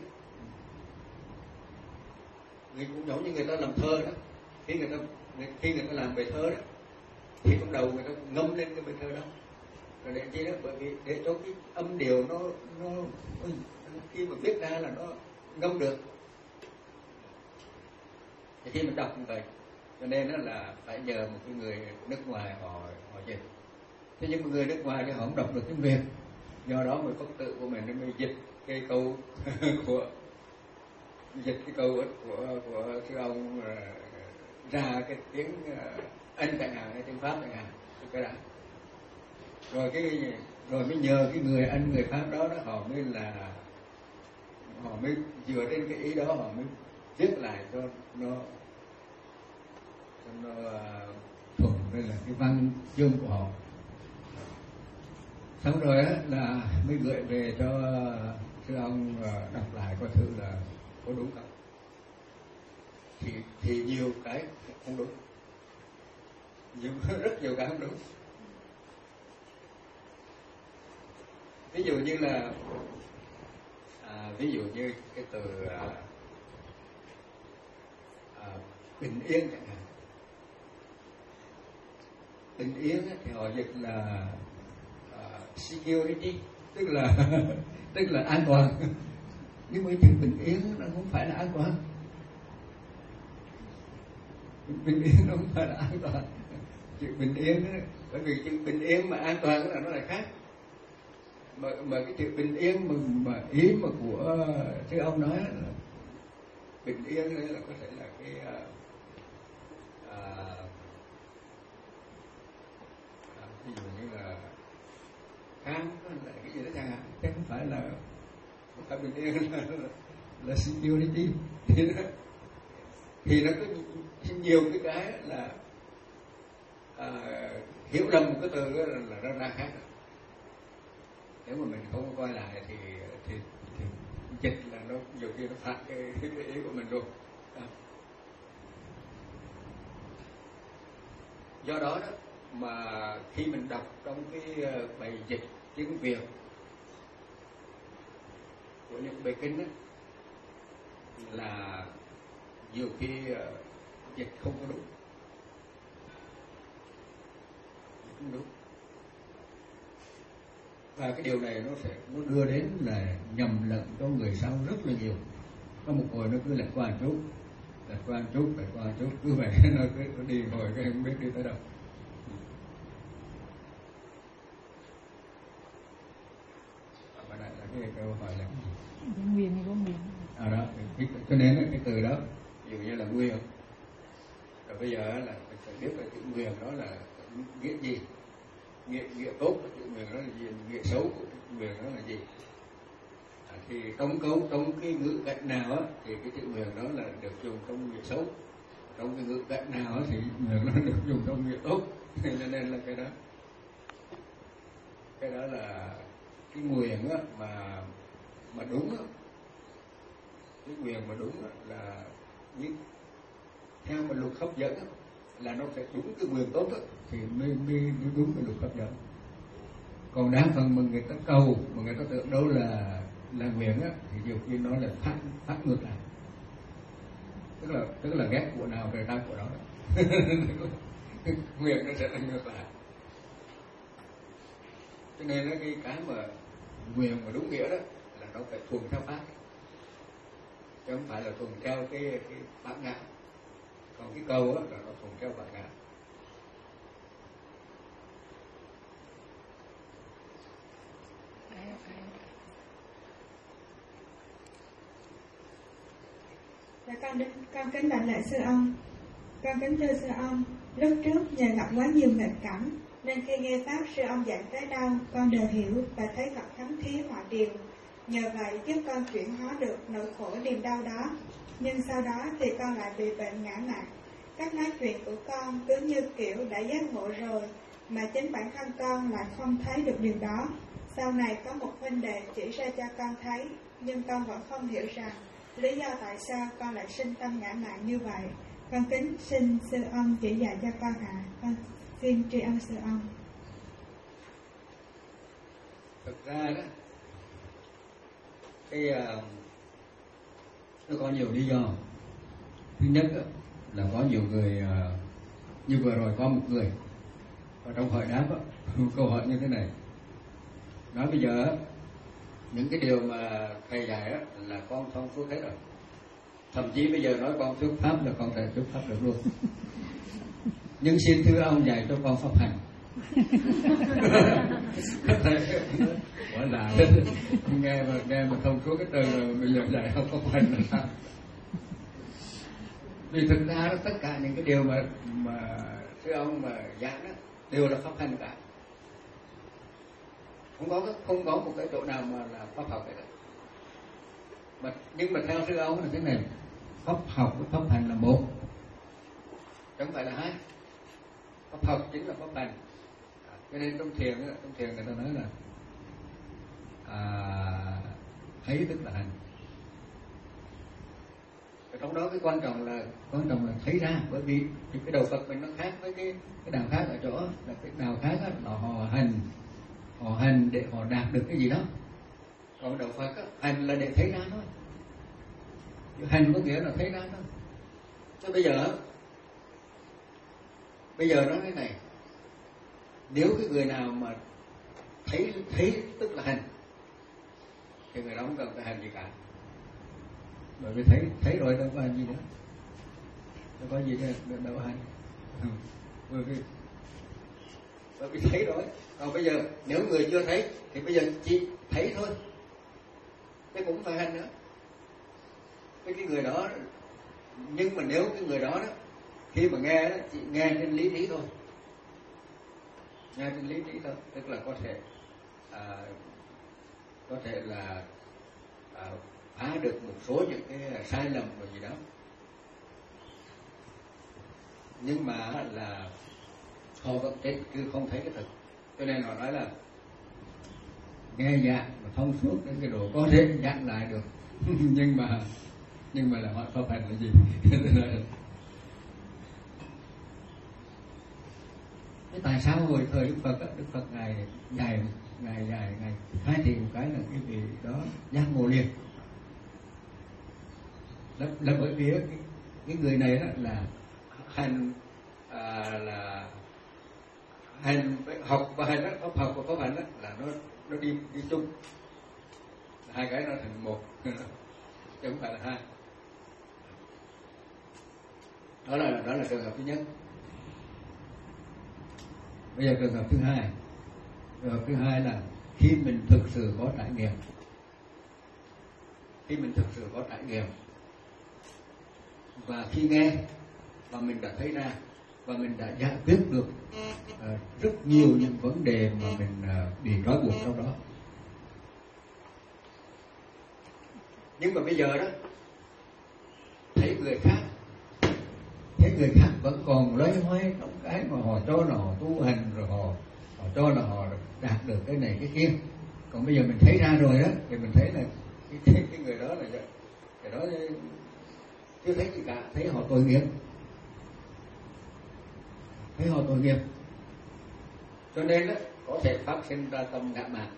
người cũng giống như người ta làm thơ đó, khi người ta khi người ta làm bài thơ đó thì trong đầu người ta ngâm lên cái bài thơ đó, rồi để chi đó, bởi vì để cho cái âm điệu nó nó, nó khi mà viết ra là nó ngâm được. Thì khi mình đọc như vậy, cho nên đó là phải nhờ một cái người nước ngoài họ họ dịch. Thế nhưng mà người nước ngoài thì họ không đọc được tiếng Việt, do đó người Phật tử của mình mới dịch cái câu của dịch cái câu của của sư ông ra cái tiếng Anh chẳng hạn hay tiếng Pháp chẳng hạn, cái đó. Rồi cái rồi mới nhờ cái người Anh người Pháp đó, đó họ mới là họ mới dựa trên cái ý đó họ mới viết lại cho nó cho nó thuận với là cái văn chương của họ. Xong rồi á là mới gửi về cho sư ông đọc lại coi thử là có đúng không. Thì thì nhiều cái không đúng, nhiều rất nhiều cái không đúng. Ví dụ như là à, ví dụ như cái từ à, à, bình yên chẳng hạn. Bình yên thì họ dịch là uh, security, tức là tức là an toàn. Nhưng mà chữ bình yên nó không phải là an toàn. Bình yên nó không phải là an toàn. Chữ bình yên đó, bởi vì chữ bình yên mà an toàn là nó là khác. Mà, mà cái chữ bình yên mà, mà ý mà của sư ông nói là bình yên đây là có thể là cái uh, ví dụ như là khám là cái gì đó chẳng hạn, chứ không phải là không phải bình yên là, là, là security. Thì nó, thì nó có nhiều cái cái là à, hiểu lầm một cái từ đó là, là ra ra khác. Nếu mà mình không coi lại thì thì, thì dịch là nó nhiều khi nó phản cái, cái ý của mình luôn. À. Do đó đó mà khi mình đọc trong cái bài dịch tiếng Việt của những bài kinh đó, là nhiều khi dịch không có đúng, không đúng. Và cái điều này nó sẽ nó đưa đến là nhầm lẫn cho người sau rất là nhiều. Có một hồi nó cứ lạc quan chút, lạc quan chút, lạc quan chút, cứ vậy nó cứ nó đi hồi cái không biết đi tới đâu. Và lại là cái câu hỏi là cái gì? Nguyên hay có nguyên? À đó, cho nên cái từ đó, ví dụ như là nguyên. Rồi bây giờ là mình phải biết là chữ nguyên đó là nghĩa gì? Nghĩa, nghĩa tốt của chữ nguyên đó là gì? Nghĩa xấu của chữ nguyên đó là gì? À, thì trong câu, trong cái ngữ cảnh nào á, thì cái chữ nguyên đó là được dùng trong nghĩa xấu. Trong cái ngữ cảnh nào á, thì nguyên nó được dùng trong nghĩa tốt. Cho nên là cái đó, cái đó là cái nguyên á, mà mà đúng á, cái nguyên mà đúng á, là như theo một luật hấp dẫn á, là nó phải đúng cái nguyên tốt á, thì mới, mới, mới đúng cái luật hấp dẫn. Còn đa phần mà người ta cầu mà người ta tưởng đâu là là nguyện á, thì nhiều khi nó là phát phát ngược lại, tức là tức là ghét của nào rồi ra của đó. Nguyện nó sẽ là ngược lại. Cho nên là cái cái mà nguyện mà đúng nghĩa đó là nó phải thuần theo pháp. chứ không phải là thuần theo cái cái bát ngã. Còn cái câu á là nó thuần theo bát ngã. Dạ con đến con kính đảnh lễ sư ông. Con kính thưa sư ông, lúc trước nhờ gặp quá nhiều nghịch cảnh nên khi nghe pháp sư ông giảng tới đâu con đều hiểu và thấy thật thấm thía mọi điều. Nhờ vậy giúp con chuyển hóa được nỗi khổ niềm đau đó. Nhưng sau đó thì con lại bị bệnh ngã mạn. Cách nói chuyện của con cứ như kiểu đã giác ngộ rồi mà chính bản thân con lại không thấy được điều đó. Sau này có một huynh đệ chỉ ra cho con thấy, nhưng con vẫn không hiểu rằng lý do tại sao con lại sinh tâm ngã mạn như vậy. Con kính xin sư ông chỉ dạy cho con ạ. À. Con xin tri ân sư ông. Thực ra đó, cái uh, nó có nhiều lý do. Thứ nhất đó, là có nhiều người uh, như vừa rồi có một người ở trong hỏi đáp đó, câu hỏi như thế này, nói bây giờ những cái điều mà thầy dạy đó, là con thông suốt hết rồi, thậm chí bây giờ nói con thuyết pháp là con thể thuyết pháp được luôn, nhưng xin thưa ông dạy cho con pháp hành. Quả là nghe mà nghe mà thông suốt cái từ rồi bây giờ dạy không pháp hành là sao? Vì thực ra đó, tất cả những cái điều mà mà thưa ông mà giảng đó đều là pháp hành cả, không có không có một cái chỗ nào mà là pháp học cả. Mà nhưng mà theo sư ông là thế này, pháp học với pháp hành là một, chẳng phải là hai. Pháp học chính là pháp hành. Cho nên trong thiền trong thiền người ta nói là à, thấy tức là hành. Và trong đó cái quan trọng là quan trọng là thấy ra, bởi vì cái đầu Phật mình nó khác với cái cái đạo khác ở chỗ là cái đạo khác đó, là họ hành họ hành để họ đạt được cái gì đó, còn đạo Phật đó, hành là để thấy ra thôi. Hành có nghĩa là thấy ra thôi. Thế bây giờ bây giờ nói cái này, nếu cái người nào mà thấy thấy tức là hành thì người đó không cần phải hành gì cả, bởi vì thấy thấy rồi đâu có hành gì nữa, đâu có gì đâu, đâu hành, bởi vì bởi vì thấy rồi. Còn bây giờ nếu người chưa thấy thì bây giờ chỉ thấy thôi, chứ cũng phải hành nữa. Cái cái người đó, nhưng mà nếu cái người đó đó khi mà nghe đó chỉ nghe trên lý trí thôi, nghe trên lý trí thôi, tức là có thể à, có thể là à, phá được một số những cái sai lầm và gì đó, nhưng mà là họ vẫn chết cứ không thấy cái thực. Cho nên họ nói là nghe giảng mà thông suốt đến cái độ có thể giảng lại được nhưng mà nhưng mà là họ pháp hành là gì? Thế tại sao hồi thời Đức Phật Đức Phật ngài dài ngài dài ngài khai thị một cái là cái vị đó giác ngộ liền, là, là bởi vì cái, cái người này đó là hành à, là hành học và hành đó, pháp học và pháp hành đó là nó nó đi đi chung, hai cái nó thành một chứ không phải là hai. Đó là đó là trường hợp thứ nhất. Bây giờ trường hợp thứ hai, trường hợp thứ hai là khi mình thực sự có trải nghiệm, khi mình thực sự có trải nghiệm và khi nghe và mình đã thấy ra và mình đã giải quyết được uh, rất nhiều những vấn đề mà mình uh, bị trói buộc trong đó. Nhưng mà bây giờ đó thấy người khác, thấy người khác vẫn còn loay hoay trong cái mà họ cho là họ tu hành, rồi họ họ cho là họ đạt được cái này cái kia. Còn bây giờ mình thấy ra rồi đó thì mình thấy là cái, cái, cái người đó là cái đó chưa thấy gì cả, thấy họ tội nghiệp, thấy họ tội nghiệp. Cho nên đó có thể phát sinh ra tâm ngã mạn.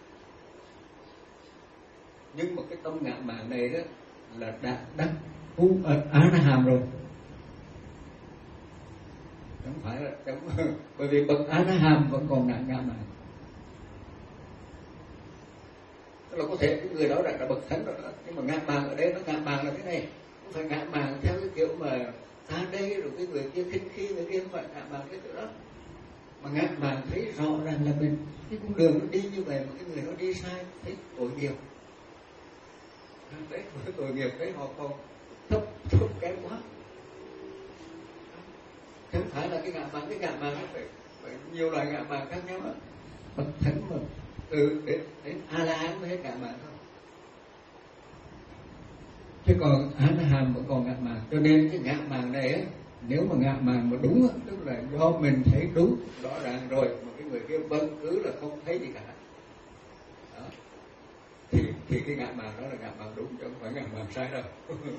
Nhưng mà cái tâm ngã mạn này đó là đã đắc u á na hàm rồi, không phải là không, bởi vì bậc á na hàm vẫn còn nặng ngã mạn. là có thể cái người đó đã là bậc thánh rồi đó, nhưng mà ngạ mạn ở đây nó ngạ mạn là thế này, không phải ngạ mạn theo cái kiểu mà ta đây rồi cái người kia khinh khi người kia, không phải ngạ mạn cái kiểu đó, mà ngạ mạn thấy rõ ràng là mình cái con đường nó đi như vậy mà cái người đó đi sai, thấy tội nghiệp, đấy tội nghiệp, thấy họ còn thấp thấp kém quá. Không phải là cái ngạ mạn, cái ngạ mạn nó phải, phải nhiều loại ngạ mạn khác nhau á. Bậc thánh mà từ đến, đến A La Hán mới hết ngạ mạn không, chứ còn A La Hán vẫn còn ngạ mạn. Cho nên cái ngạ mạn này á, nếu mà ngạ mạn mà đúng á, tức là do mình thấy đúng rõ ràng rồi mà cái người kia vẫn cứ là không thấy gì cả đó, thì thì cái ngạ mạn đó là ngạ mạn đúng, chứ không phải ngạ mạn sai đâu.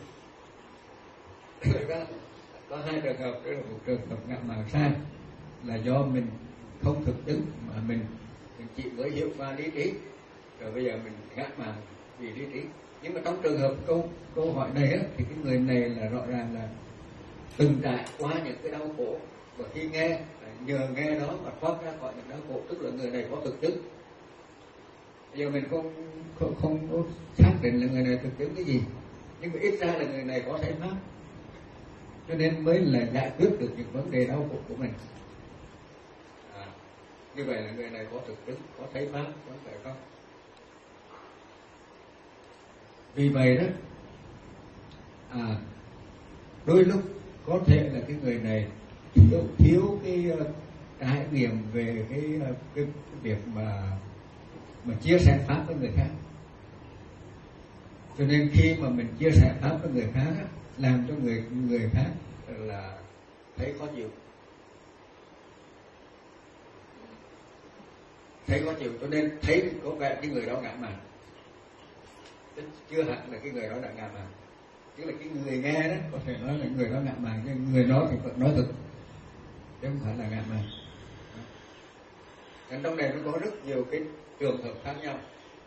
Đó, có hai trường hợp, đó là một trường hợp ngạ mạn sai là do mình không thực chứng mà mình, mình chỉ mới hiểu qua lý trí, rồi bây giờ mình ngã mạn vì lý trí. Nhưng mà trong trường hợp câu câu hỏi này á, thì cái người này là rõ ràng là từng trải qua những cái đau khổ, và khi nghe nhờ nghe đó mà thoát ra khỏi những đau khổ, tức là người này có thực chứng. Bây giờ mình không không, không có xác định là người này thực chứng cái gì, nhưng mà ít ra là người này có thể pháp, cho nên mới là giải quyết được những vấn đề đau khổ của mình. À, như vậy là người này có thực chứng, có thấy pháp, có phải không? Vì vậy đó, à, đôi lúc có thể là cái người này thiếu thiếu cái uh, trải nghiệm về cái, uh, cái cái việc mà mà chia sẻ pháp với người khác, cho nên khi mà mình chia sẻ pháp với người khác á, làm cho người người khác là thấy khó chịu, thấy khó chịu, cho nên thấy có vẻ cái người đó ngã mạn, chưa hẳn là cái người đó đã ngã mạn, tức là cái người nghe đó có thể nói là người đó ngã mạn, nhưng người nói thì vẫn nói thực, chứ không phải là ngã mạn. Nên trong này nó có rất nhiều cái trường hợp khác nhau,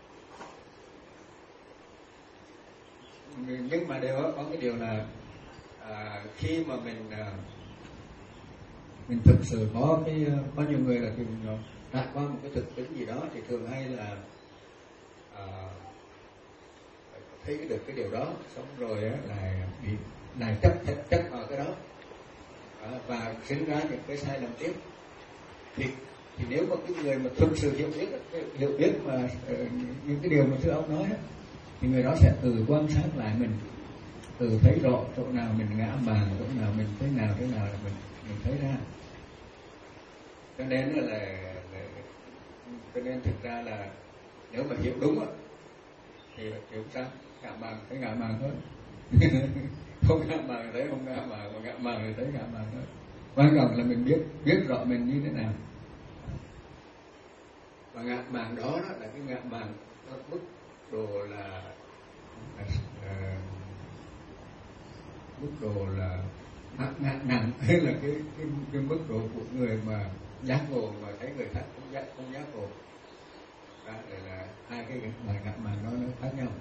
nhưng mà đều có cái điều là à, khi mà mình à, mình thực sự có cái có nhiều người là thì trải qua một cái thực tính gì đó thì thường hay là à, thấy được cái điều đó, xong rồi á, là bị lại chấp chấp vào cái đó à, và sinh ra những cái sai lầm tiếp. Thì thì nếu mà cái người mà thực sự hiểu biết hiểu biết mà uh, những cái điều mà thưa ông nói đó, thì người đó sẽ tự quan sát lại mình, tự thấy rõ chỗ nào mình ngã mạn, chỗ nào mình thế nào thế nào là mình mình thấy ra. Cho nên là, là, là cho nên thực ra là nếu mà hiểu đúng á thì hiểu sao ngã mạn thấy ngã mạn thôi. Không ngã mạn thấy không ngã mạn, mà ngã mạn thì thấy ngã mạn thôi. Quan trọng là mình biết biết rõ mình như thế nào. Và ngã mạn đó, đó là cái ngã mạn ở mức độ là, là uh, mức độ là nặng nặng hay là cái, cái cái mức độ của người mà giác ngộ mà thấy người khác không giác không giác ngộ. Đó là hai cái bài ngã mạn đó nó khác nhau.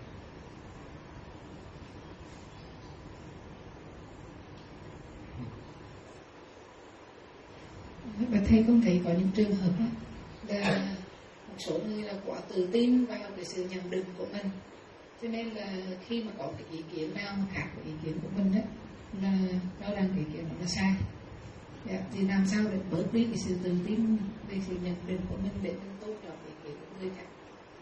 Bà thầy con thấy có những trường hợp đó, là một số người là quá tự tin vào cái sự nhận định của mình, cho nên là khi mà có cái ý kiến nào mà khác với ý kiến của mình đó, là cho rằng cái ý kiến đó là sai. Dạ, thì làm sao để bớt đi cái sự tự tin về sự nhận định của mình để mình tôn trọng ý kiến của người khác?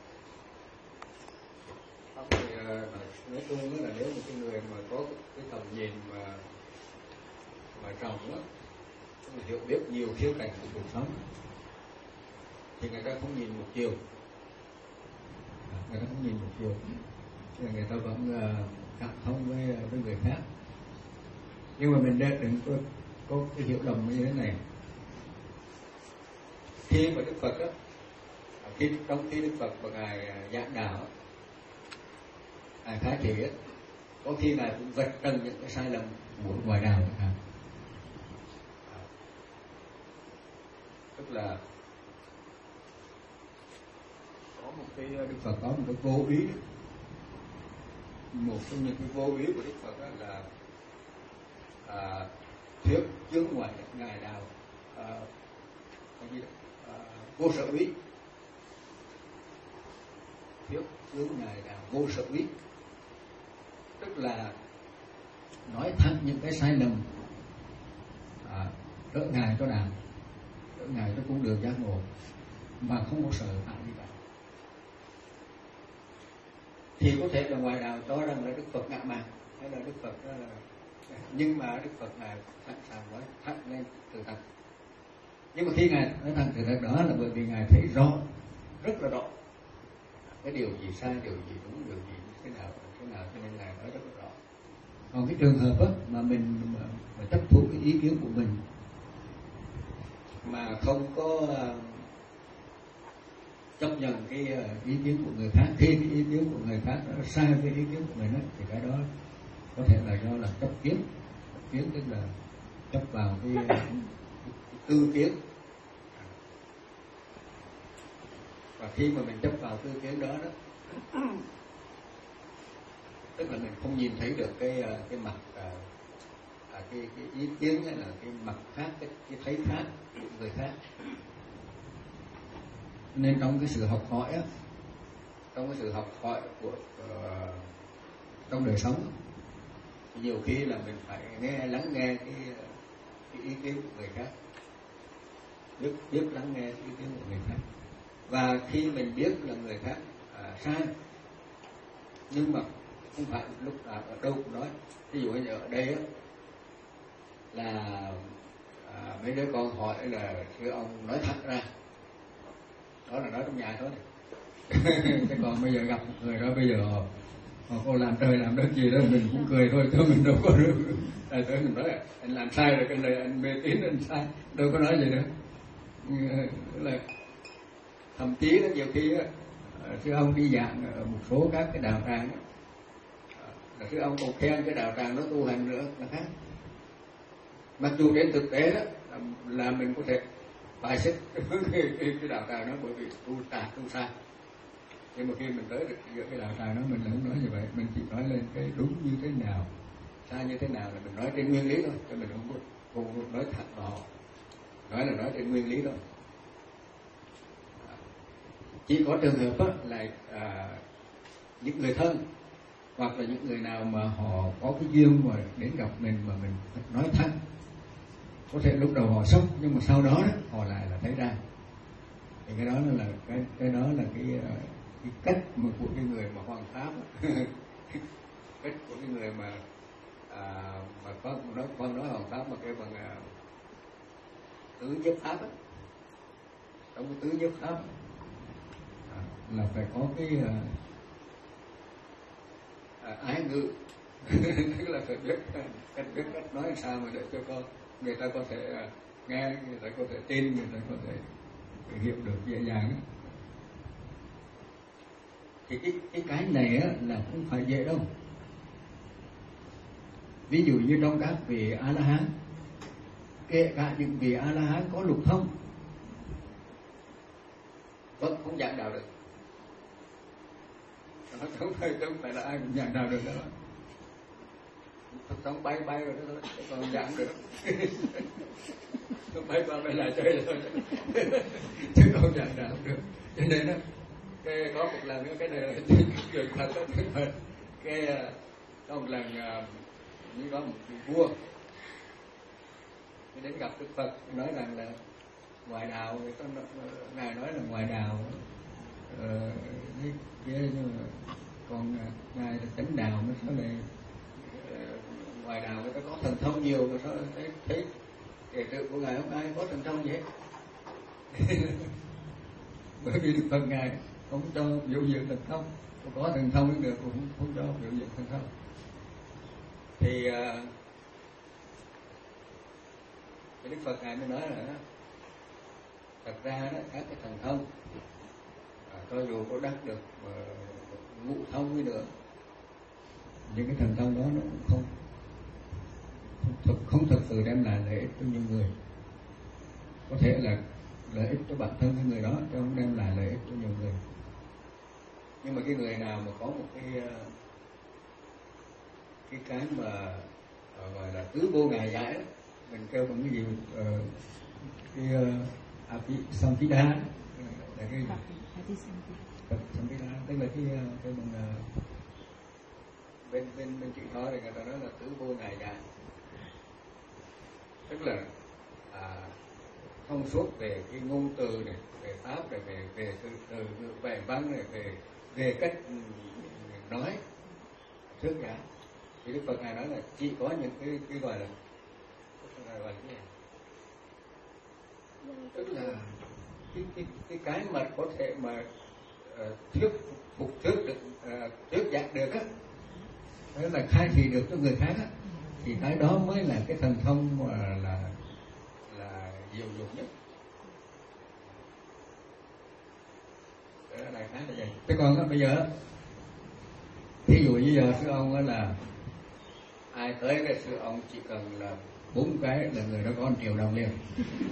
Thì, nói chung là nếu một cái người mà có cái tầm nhìn mà mà rộng á, hiểu biết nhiều khía cạnh của cuộc sống, thì người ta không nhìn một chiều, người ta không nhìn một chiều, thì người ta vẫn uh, cảm thông với với người khác. Nhưng mà mình đừng có có cái hiểu lầm như thế này. Khi mà Đức Phật á, khi trong khi Đức Phật và ngài giảng đạo, ngài khai thị á, có khi ngài cũng vạch trần những cái sai lầm của ngoại đạo chẳng hạn. Tức là có một cái Đức Phật có một cái vô ý đó. Một trong những cái vô ý của Đức Phật đó là à, thuyết chướng ngoại ngài đạo à, cái gì đó? À, vô sở úy. thuyết hướng ngài là vô sở úy, tức là nói thẳng những cái sai lầm, à, đỡ ngài cho đạo, đỡ ngài cho cũng được giác ngộ mà không có sợ hãi gì cả. Thì có thể là ngoài đạo cho rằng là Đức Phật ngạo mạn hay là Đức Phật đó là, nhưng mà Đức Phật ngài sẵn sàng nói thẳng lên sự thật. Nhưng mà khi ngài nói thẳng sự thật đó là bởi vì ngài thấy rõ, rất là rõ cái điều gì sai, điều gì đúng, điều gì thế nào thế nào, cho nên ngài nói rất là rõ. Còn cái trường hợp đó, mà mình mà, mà chấp thuận cái ý kiến của mình mà không có uh, chấp nhận cái uh, ý kiến của người khác, khi cái ý kiến của người khác nó sai với ý kiến của mình đó, thì cái đó có thể là do là chấp kiến. Chấp kiến tức là chấp vào cái, cái, cái tư kiến. Và khi mà mình chấp vào tư kiến đó đó, tức là mình không nhìn thấy được cái cái mặt à, cái, cái ý kiến hay là cái mặt khác, cái, cái thấy khác của người khác. Nên trong cái sự học hỏi á, trong cái sự học hỏi của uh, trong đời sống, nhiều khi là mình phải nghe lắng nghe cái, cái ý kiến của người khác, biết biết lắng nghe ý kiến của người khác. Và khi mình biết là người khác à, sai, nhưng mà không phải lúc nào ở đâu cũng nói. Ví dụ như ở đây á, là à, mấy đứa con hỏi là thưa ông nói thật ra, đó là nói trong nhà thôi. Thế còn bây giờ gặp một người đó, bây giờ họ, họ có làm trời làm đất gì đó mình cũng cười thôi, chứ mình đâu có được. Tại tới mình nói anh làm sai rồi, cái lời anh mê tín anh sai, đâu có nói gì nữa. Là thậm chí là nhiều khi á, thưa ông đi giảng ở một số các cái đạo tràng, là thưa ông còn khen cái đạo tràng nó tu hành nữa là khác. Mặc dù trên thực tế đó là mình có thể bài xích cái, cái, cái đạo tràng đó bởi vì tu tràng tu sai, nhưng mà khi mình tới được giữa cái đạo tràng đó mình lại không nói như vậy, mình chỉ nói lên cái đúng như thế nào, sai như thế nào là mình nói trên nguyên lý thôi, cho mình không có, không nói thẳng vào họ, nói là nói trên nguyên lý thôi. Chỉ có trường hợp đó là à, những người thân hoặc là những người nào mà họ có cái duyên mà đến gặp mình mà mình nói thẳng, có thể lúc đầu họ sốc nhưng mà sau đó, đó họ lại là thấy ra. Thì cái đó là cái cái đó là cái cái cách mà của cái người mà hoàng pháp cách của cái người mà à, mà có nói con nói hoàng pháp mà kêu bằng à, tứ nhất pháp ấy. Trong cái tứ nhất pháp à, là phải có cái à, à, ái ngữ tức là phải biết cách biết cách nói sao mà để cho con người ta có thể à, nghe, người ta có thể tin, người ta có thể hiểu được dễ dàng. Thì cái cái cái này á, là không phải dễ đâu. Ví dụ như trong các vị A La Hán, kể cả những vị A La Hán có lục thông vẫn không giảng đạo được. Nó không phải không phải là ai cũng giảng đạo được đó. Không bay bay rồi đó thôi, còn giảng được. Không bay qua bay lại chơi thôi, chứ không giảng đạo được. Cho nên đó, cái có một lần cái này là chuyện thật đó, cái có một lần như có một vị vua đến gặp Đức Phật nói rằng là ngoại đạo, ngài nói là ngoại đạo uh, kia, nhưng mà còn ngài là chánh đạo mới sao lại uh, ngoại đạo người ta có thần thông nhiều mà sao thấy thấy kể sự của ngài không ai có thần thông gì hết. Bởi vì Đức Phật ngài không cho biểu diễn thần thông, không có thần thông cũng được, cũng không, không cho biểu diễn thần thông. Thì uh, Đức Phật ngài mới nói là đó, thật ra đó các cái thần thông à, cho dù có đắc được uh, ngũ thông đi nữa, những cái thần thông đó nó cũng không không thực, không thực sự đem lại lợi ích cho nhiều người. Có thể là lợi ích cho bản thân cái người đó, chứ không đem lại lợi ích cho nhiều người. Nhưng mà cái người nào mà có một cái cái cái mà uh, gọi là tứ vô ngài giải đó, mình kêu bằng cái gì uh, cái uh, api sampida là cái Sampila, tức là cái cái bằng bên bên bên chữ Thọ thì người ta nói là tứ vô ngại giải, tức là à, thông suốt về cái ngôn từ này, về pháp này, về về từ từ về văn này, về về cách nói trước cả. Thì Đức Phật ngài nói là chỉ có những cái cái gọi là gọi là cái gì? Tức là cái cái cái cái mà có thể mà uh, thuyết phục thuyết được uh, thuyết giảng được á, đó là khai thị được cho người khác á, thì cái đó mới là cái thần thông mà là là diệu dụng nhất. Đó là khá là vậy. Thế còn á, bây giờ thí dụ như giờ sư ông á là ai tới cái sư ông chỉ cần là bốn cái là người đó có một triệu đồng liền.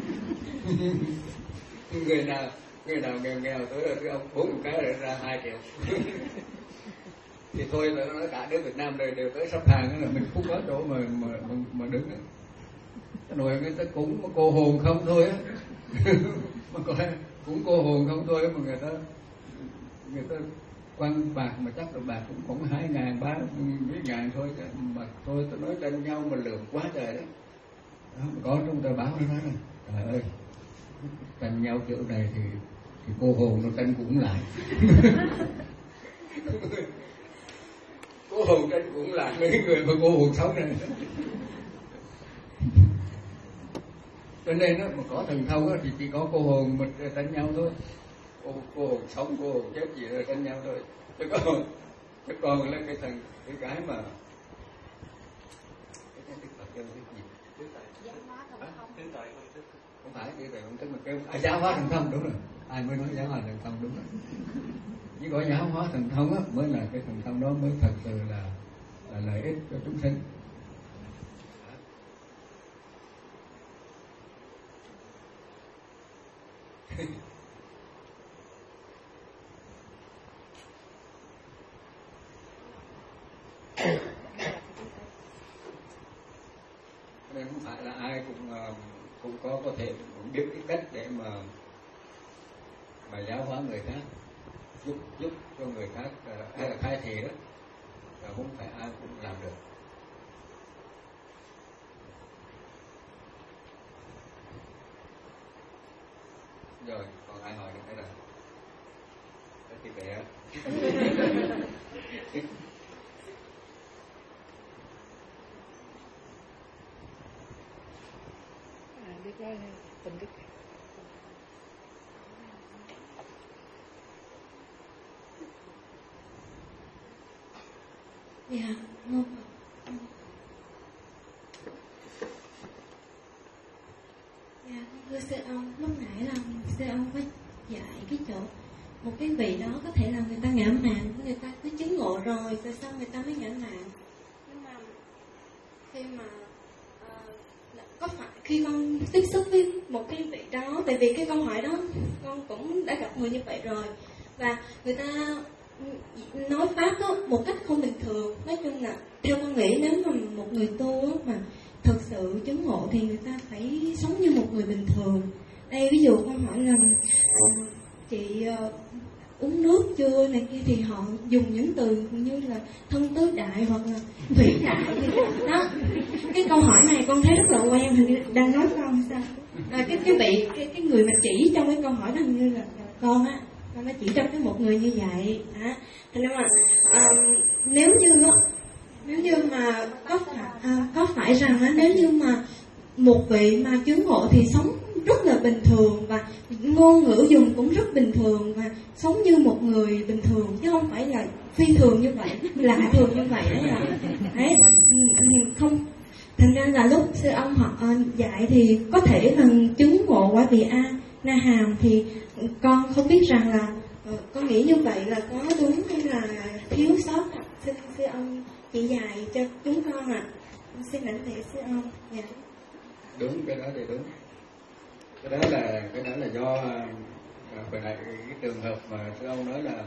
người nào người nào nghèo nghèo tới là sư ông bốn cái là ra hai triệu. Thì thôi là nói cả đứa Việt Nam đều đều tới sắp hàng là mình không có chỗ mà mà mà, mà đứng ấy. Rồi người ta cũng cô hồn không thôi á. Mà có cũng cô hồn không thôi mà người ta người ta quăng bạc mà chắc là bạc cũng khoảng hai ngàn ba mấy ngàn thôi chứ mà thôi tôi nói tranh nhau mà lượm quá trời đó. Đó có trong tờ báo nó nói này, trời ơi tranh nhau kiểu này thì thì cô hồn nó tranh cũng lại. Cô hồn tranh cũng lại mấy người mà cô hồn sống này. Cho nên đó, mà có thần thông đó, thì chỉ có cô hồn mình tranh nhau thôi. Cô, cô hồn sống, cô hồn chết gì rồi tranh nhau thôi. Chứ còn, chứ còn là cái thần, cái cái mà cái cái Đức Phật kêu cái gì? Giáo hóa thần thông. Không phải như vậy, không tức mà kêu à, giáo hóa thần thông, đúng rồi. Ai mới nói giáo hóa thần thông, đúng rồi. Chỉ có giáo hóa thần thông á, mới là cái thần thông đó mới thật sự là là lợi ích cho chúng sinh. Nên không phải là ai cũng cũng có có thể cũng biết cái cách để mà mà giáo hóa người khác, giúp giúp cho người khác hay là khai thị đó, là không phải ai cũng làm được. Rồi còn ai hỏi được cái nào? Cái thì bé. Tình đức. Dạ, ngon. Dạ, thưa sư ông, lúc nãy là sư ông có dạy cái chỗ một cái vị đó có thể là người ta ngã mạn, người ta cứ chứng ngộ rồi, rồi sau người ta mới ngã mạn. Nhưng mà khi mà có phải khi con tiếp xúc với một cái vị đó, tại vì cái câu hỏi đó con cũng đã gặp người như vậy rồi, và người ta nói pháp đó một cách không bình thường. Nói chung là theo con nghĩ nếu mà một người tu mà thực sự chứng ngộ thì người ta phải sống như một người bình thường. Đây ví dụ con hỏi là chị uh, uống nước chưa này kia, thì họ dùng những từ như là thân tứ đại hoặc là vĩ đại đó. Cái câu hỏi này con thấy rất là quen, hình như đang nói con sao à, cái cái vị cái cái người mà chỉ trong cái câu hỏi đó hình như là, là con á, con đã chỉ trong cái một người như vậy à. Thế nên mà uh, nếu như nếu như mà có phải à, có phải rằng á, nếu như mà một vị mà chứng ngộ thì sống rất là bình thường và ngôn ngữ dùng cũng rất bình thường và sống như một người bình thường chứ không phải là phi thường như vậy, lạ thường như vậy đấy là đấy không. Thành ra là lúc sư ông họ dạy thì có thể là chứng ngộ quả vị A Na Hàm, thì con không biết rằng là con nghĩ như vậy là có đúng hay là thiếu sót. Xin sư ông chỉ dạy cho chúng con ạ. À. Xin lãnh lễ sư ông. Dạ. Đúng, cái đó thì đúng. Cái đó là cái đó là do hồi nãy cái trường hợp mà sư ông nói là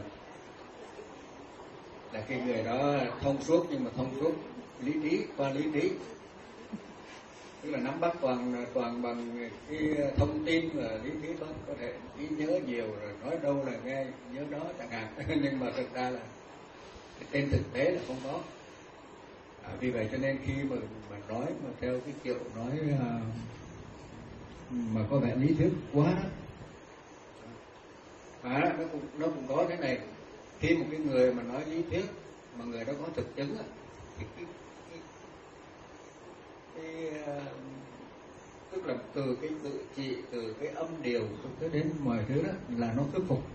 là cái người đó thông suốt, nhưng mà thông suốt lý trí qua lý trí. tức là nắm bắt toàn toàn bằng cái thông tin và lý thuyết thôi, có thể trí nhớ nhiều rồi nói đâu là nghe nhớ đó chẳng hạn. Nhưng mà thực ra là trên thực tế là không có. À, vì vậy cho nên khi mà mà nói mà theo cái kiểu nói uh, mà có vẻ lý thuyết quá đó, và nó cũng nó cũng có thế này, khi một cái người mà nói lý thuyết mà người đó có thực chứng á, thì cái, cái, cái uh, tức là từ cái tự trị, từ cái âm điều tới đến mọi thứ đó là nó thuyết phục.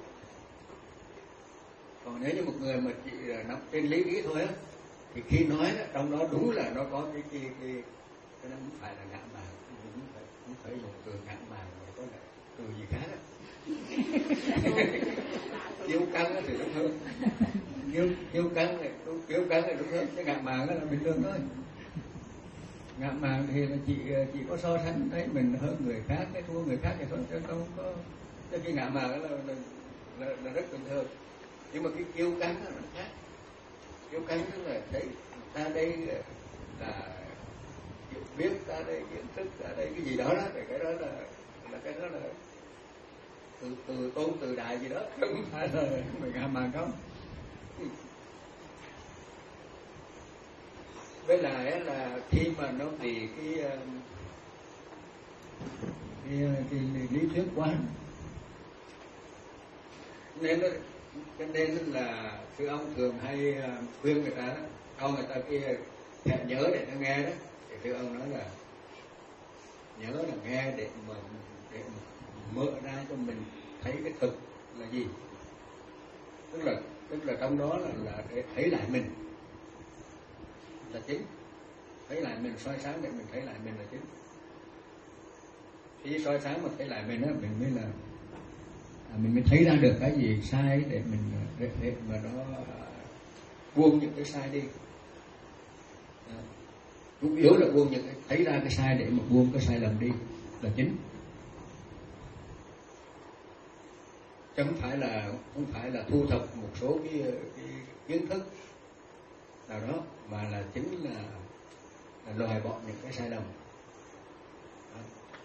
Còn nếu như một người mà chỉ nắm trên lý lý thôi á, thì khi nói đó, trong đó đúng là nó có cái cái cái cái nó không phải là ngã mạn, không phải không phải dùng từ ngã mạn mà có là từ gì khác á. Kiêu căng thì đúng hơn, kiêu kiêu căng này kiêu căng thì đúng hơn, cái ngã mạn là bình thường thôi. Ngã mạn thì là chỉ chỉ có so sánh thấy mình hơn người khác, cái thua người khác thì thôi, chứ không có cái cái ngã mạn là là, là là rất bình thường. Nhưng mà cái kiêu căng là nó khác. Kiêu căng tức là thấy ta đây là hiểu biết, ta đây kiến thức, ta đây cái gì đó đó, thì cái đó là là cái đó là từ từ tôn từ đại gì đó, không phải là mình ngã mạn không. Với lại là khi mà nó vì cái cái, cái lý thuyết quá nên nó, cho nên là sư ông thường hay khuyên người ta đó, ông người ta kia phải nhớ để nó nghe đó, thì sư ông nói là nhớ là nghe để mà để mà mở ra cho mình thấy cái thực là gì, tức là tức là trong đó là là để thấy lại mình là chính, thấy lại mình, soi sáng để mình thấy lại mình là chính. Khi soi sáng mà thấy lại mình đó, mình mới là à, mình mới thấy ra được cái gì sai để mình để, để mà nó buông những cái sai đi. À, chủ yếu là buông những cái, thấy ra cái sai để mà buông cái sai lầm đi là chính. Chứ không phải là không phải là thu thập một số cái, cái kiến thức nào đó, mà là chính là, là loại bỏ những cái sai lầm. Đó.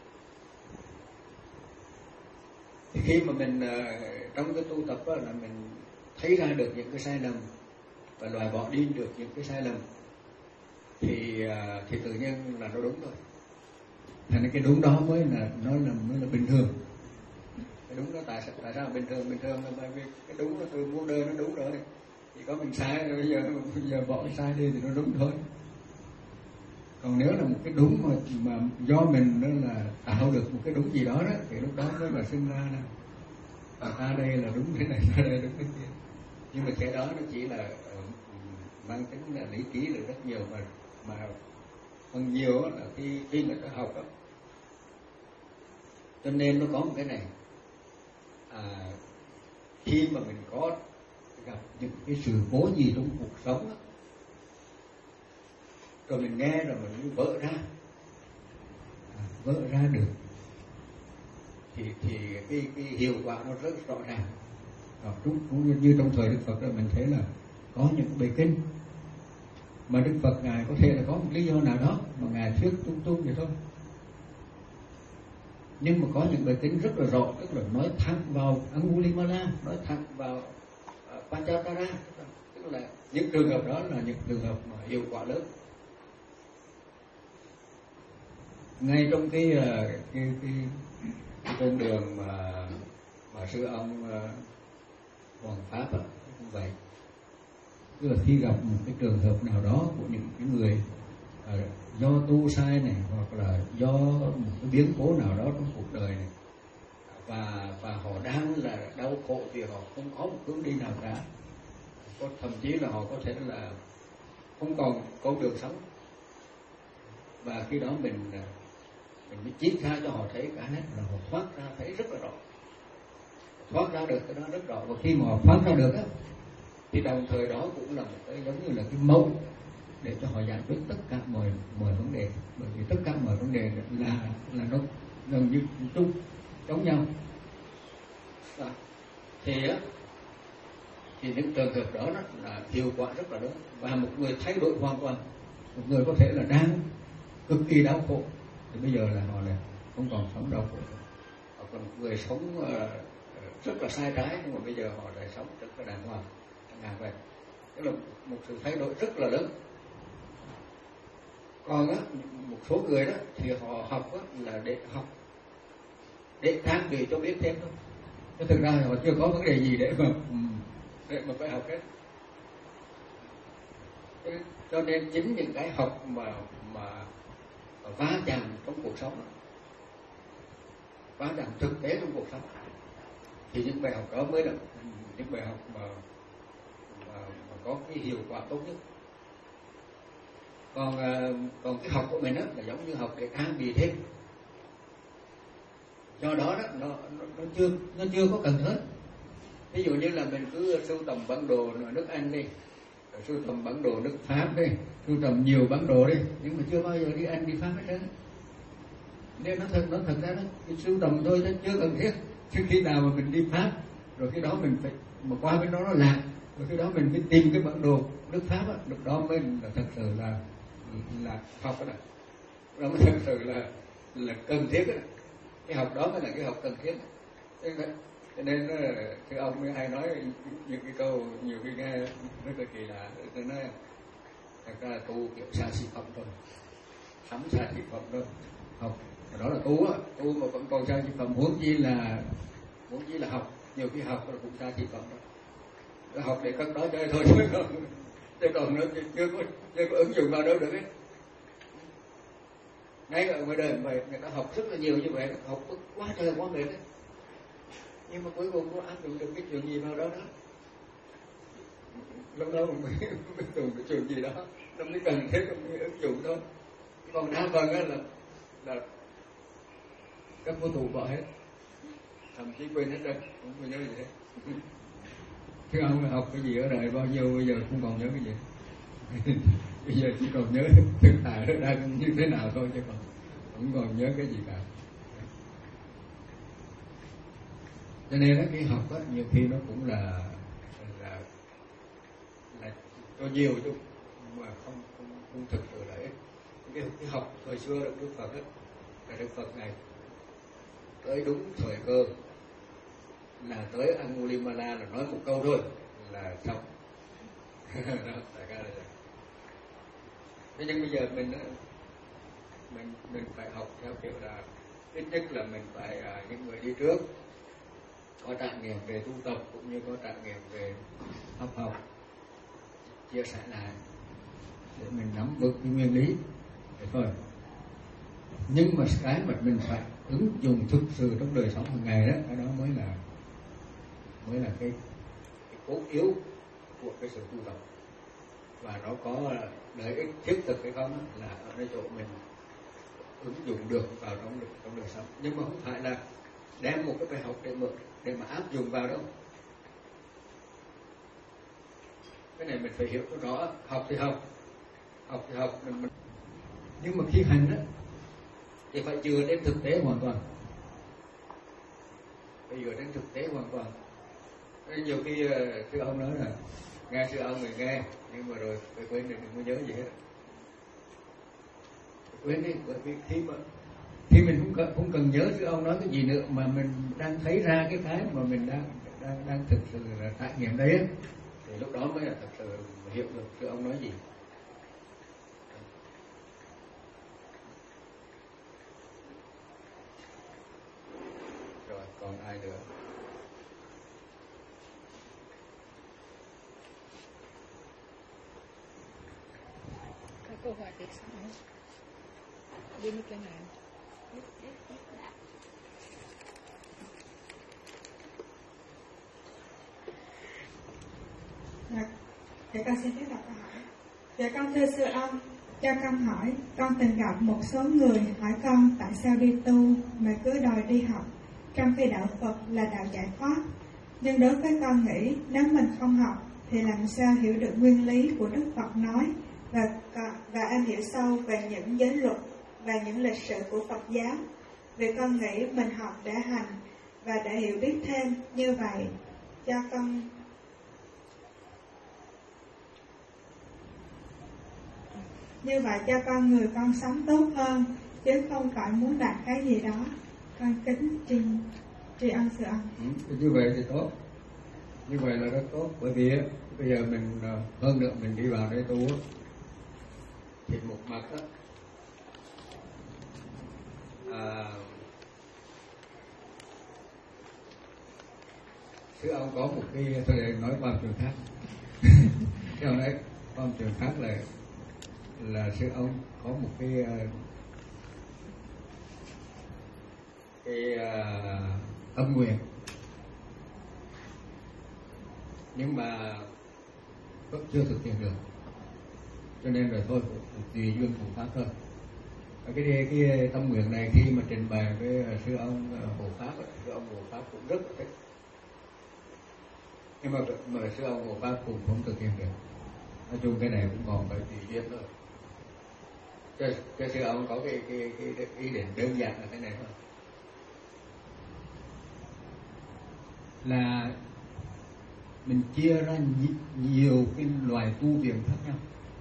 Thì khi mà mình trong cái tu tập đó, là mình thấy ra được những cái sai lầm và loại bỏ đi được những cái sai lầm, thì thì tự nhiên là nó đúng rồi. Thành cái đúng đó mới là nó là mới là bình thường. Cái đúng đó tại sao tại sao bình thường bình thường là bởi vì cái đúng nó từ vô đơn nó đúng rồi. Chỉ có mình sai rồi, bây giờ bây giờ bỏ sai đi thì nó đúng thôi. Còn nếu là một cái đúng mà mà do mình đó là tạo được một cái đúng gì đó đó, thì lúc đó mới là sinh ra nè. Và ta đây là đúng thế này, ta đây đúng thế kia. Nhưng mà cái đó nó chỉ là uh, mang tính là lý trí là rất nhiều, mà mà phần nhiều là khi khi người ta học đó. Cho nên nó có một cái này, à, khi mà mình có gặp những cái sự cố gì trong cuộc sống đó, rồi mình nghe rồi mình mới vỡ ra, à, vỡ ra được, thì thì cái cái hiệu quả nó rất rõ ràng. Rồi cũng, cũng như trong thời Đức Phật đó, mình thấy là có những bài kinh mà Đức Phật ngài có thể là có một lý do nào đó mà ngài thuyết tung tung vậy thôi, nhưng mà có những bài kinh rất là rõ, tức là nói thẳng vào Angulimala, nói thẳng vào uh, Panchatara, tức là những trường hợp đó là những trường hợp mà hiệu quả lớn. Ngay trong cái cái cái, cái con đường mà mà sư ông uh, Hoàng Pháp đó, cũng vậy. Tức là khi gặp một cái trường hợp nào đó của những cái người uh, do tu sai này, hoặc là do một cái biến cố nào đó trong cuộc đời này, và và họ đang là đau khổ vì họ không có một hướng đi nào cả, có thậm chí là họ có thể là không còn con đường sống, và khi đó mình mình mới chiết ra cho họ thấy cả nét, là họ thoát ra thấy rất là rõ, thoát ra được cái đó rất rõ. Và khi mà họ thoát ra được á, thì đồng thời đó cũng là một cái giống như là cái mẫu để cho họ giải quyết tất cả mọi mọi vấn đề, bởi vì tất cả mọi vấn đề là là nó gần như chung giống nhau. Đó. Thì á thì những trường hợp đó, đó là hiệu quả rất là lớn, và một người thay đổi hoàn toàn, một người có thể là đang cực kỳ đau khổ, thì bây giờ là họ lại không còn sống đau khổ nữa. Họ còn người sống uh, rất là sai trái, nhưng mà bây giờ họ lại sống rất là đàng hoàng, ngàn vậy. Đó là một sự thay đổi rất là lớn. Còn á, một số người đó thì họ học á, là để học, để trang bị cho biết thêm thôi. Chứ thực ra họ chưa có vấn đề gì để mà để mà phải học hết. Cho nên chính những cái học mà mà, mà va chạm trong cuộc sống, va chạm thực tế trong cuộc sống, thì những bài học đó mới là những bài học mà, mà, mà có cái hiệu quả tốt nhất. Còn còn cái học của mình đó là giống như học để trang bị thêm. Do đó đó nó, nó nó chưa nó chưa có cần thiết. Ví dụ như là mình cứ sưu tầm bản đồ nước Anh đi, rồi sưu tầm bản đồ nước Pháp đi, sưu tầm nhiều bản đồ đi, nhưng mà chưa bao giờ đi Anh đi Pháp hết trơn. Nên nó thật nó thật ra nó sưu tầm thôi chứ chưa cần thiết. Chứ khi nào mà mình đi Pháp, rồi khi đó mình phải mà qua bên đó nó lạc, rồi khi đó mình mới tìm cái bản đồ nước Pháp á, lúc đó mới là thật sự là là học đó, đó mới thật sự là là cần thiết đó. Cái học đó mới là cái học cần thiết. Cho nên thưa ông mới hay nói những cái câu nhiều khi nghe rất là kỳ lạ. Tôi nói thật ra là tu kiểu xa xỉ phẩm thôi, sắm xa xỉ phẩm thôi. Học đó là tu á, tu mà vẫn còn xa xỉ phẩm, huống chi là huống chi là học. Nhiều khi học là cũng xa xỉ phẩm thôi. Nó học để cất đó chơi thôi chứ còn chứ còn nó chưa có chưa có ứng dụng vào đâu được ấy. Ngay ở ngoài đời vậy người ta học rất là nhiều như vậy, học quá trời quá mệt đấy, nhưng mà cuối cùng có áp dụng được cái chuyện gì vào đó đó, lâu lâu mới mới dùng cái chuyện gì đó, nó mới cần thiết mới ứng dụng thôi. Còn đa phần là là các vô thủ bỏ hết, thậm chí quên hết rồi, không có nhớ gì hết. Chứ ông học cái gì ở đời bao nhiêu bây giờ không còn nhớ cái gì. Bây giờ chỉ còn nhớ thực tại nó đang như thế nào thôi, chứ còn không còn nhớ cái gì cả. Cho nên đó, cái học đó, nhiều khi nó cũng là là là cho nhiều chứ mà không không, không thực sự là ít. Cái, cái học thời xưa được Đức Phật ấy, là Đức Phật này tới đúng thời cơ, là tới Angulimala là nói một câu thôi là xong. Đó, đại ca là vậy. Thế nhưng bây giờ mình mình mình phải học theo kiểu là ít nhất là mình phải à, những người đi trước có trải nghiệm về tu tập cũng như có trải nghiệm về học học chia sẻ lại để mình nắm vững cái nguyên lý thế thôi. Nhưng mà cái mà mình phải ứng dụng thực sự trong đời sống hàng ngày đó, cái đó mới là mới là cái, cái cốt yếu của cái sự tu tập, và nó có lợi ích thiết thực hay không là ở nơi chỗ mình ứng dụng được vào trong trong đời sống. Nhưng mà không phải là đem một cái bài học để mà để mà áp dụng vào đâu. Cái này mình phải hiểu cho rõ. Học thì học, học thì học mình, mình. Nhưng mà khi hành đó thì phải dựa đến thực tế hoàn toàn, phải dựa đến thực tế hoàn toàn. Nên nhiều khi sư ông nói là nghe sư ông người nghe, nhưng mà rồi phải quên đi, đừng có nhớ gì hết. Quên đi, bởi vì khi mà khi mình không cần, không cần nhớ sư ông nói cái gì nữa, mà mình đang thấy ra cái cái mà mình đang đang đang thực sự là trải nghiệm đấy ấy, thì lúc đó mới là thật sự hiểu được sư ông nói gì. Rồi còn ai nữa? Có câu hỏi tiếp sau. Đi một cái này. Dạ, dạ con xin phép đọc câu hỏi. Dạ con thưa sư ông, cho con hỏi, con từng gặp một số người hỏi con tại sao đi tu mà cứ đòi đi học, trong khi đạo Phật là đạo giải thoát. Nhưng đối với con nghĩ nếu mình không học thì làm sao hiểu được nguyên lý của Đức Phật nói và và am hiểu sâu về những giới luật và những lịch sử của Phật giáo. Vì con nghĩ mình học để hành và để hiểu biết thêm như vậy. Cho con Như vậy cho con người con sống tốt hơn, chứ không phải muốn đạt cái gì đó. Con kính tri, tri ân sư ông. Ừ, như vậy thì tốt. Như vậy là rất tốt. Bởi vì bây giờ mình hơn nữa mình đi vào đây tu thì một mặt đó, à, sư ông có một cái, tôi để nói qua trường khác. Sư ông nói qua trường khác là là sư ông có một cái cái uh, tâm nguyện, nhưng mà vẫn chưa thực hiện được, cho nên là thôi tùy duyên cùng pháp thôi. Cái, cái cái tâm nguyện này khi mà trình bày với sư ông Hộ Pháp, sư ông Hộ Pháp cũng rất thích, nhưng mà mà sư ông Hộ Pháp cũng không thực hiện được. Nói chung cái này cũng còn phải tùy duyên thôi. Cho, cho sư ông có cái, cái, cái, cái ý định đơn giản là thế này thôi, là mình chia ra nhiều cái loại tu viện khác nhau.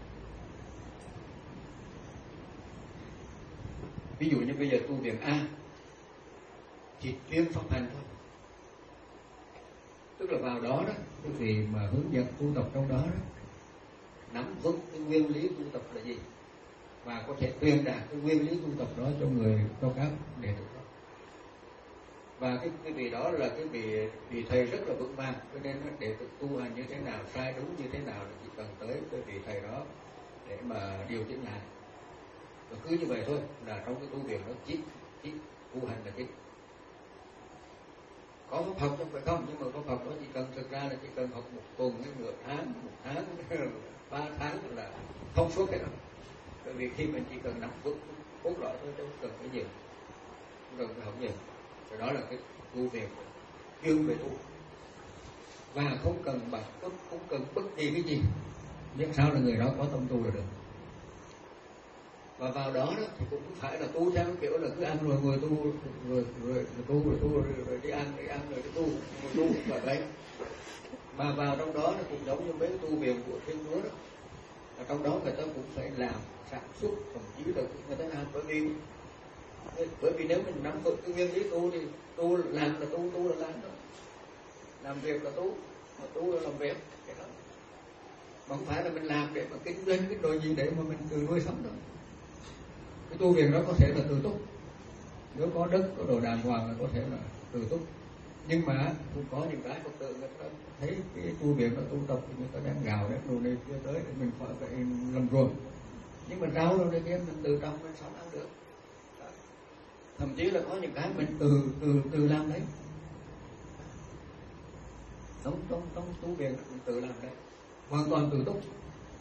Ví dụ như bây giờ tu viện A chỉ chuyên pháp hành thôi, tức là vào đó đó cái vị mà hướng dẫn tu tập trong đó đó nắm vững cái nguyên lý tu tập là gì và có thể truyền đạt cái nguyên lý tu tập đó cho người, cho các đệ tử đó. Và cái cái vị đó là cái vị vị thầy rất là vững vàng, cho nên đệ tử tu hành như thế nào, sai đúng như thế nào là chỉ cần tới cái vị thầy đó để mà điều chỉnh lại. Và cứ như vậy thôi, là trong cái tu viện nó chỉ chỉ tu hành là chính. Có pháp học không phải không, nhưng mà pháp học đó chỉ cần, thực ra là chỉ cần học một tuần, nửa tháng, một tháng, ba tháng là thông suốt cái đó. Bởi vì khi mình chỉ cần nắm vững cốt lõi thôi, chứ không cần phải nhiều, không cần phải học nhiều. Rồi đó là cái tu viện chuyên về tu, và không cần bằng cấp, không cần bất kỳ cái gì, miễn sao là người đó có tâm tu là được. Và vào đó đó thì cũng phải là tu theo kiểu là cứ ăn rồi ngồi tu, rồi rồi, rồi, rồi tu rồi tu rồi, rồi đi ăn rồi ăn rồi tu, rồi tu và đấy. Mà vào trong đó nó cũng giống như mấy tu viện của Thiên Chúa đó, ở trong đó người ta cũng phải làm sản xuất, thậm chí là người ta làm, bởi vì bởi vì nếu mình nắm vững cái nguyên lý tu thì tu làm là tu, tu là làm đó, làm việc là tu, mà tu là làm việc cái đó. Mà không phải là mình làm để mà kinh doanh cái đồ gì để mà mình tự nuôi sống đâu. Cái tu viện đó có thể là tự túc, nếu có đất có đồ đàng hoàng là có thể là tự túc, nhưng mà cũng có những cái Phật tử người ta thấy cái tu viện đó tu tập thì người ta đang gào đấy đồ này chưa tới thì mình phải phải làm ruộng, nhưng mà rau đâu đây kia mình tự trồng mình sống ăn được. Đó. Thậm chí là có những cái mình từ từ từ làm đấy, trong trong trong tu viện mình tự làm đấy, hoàn toàn tự túc.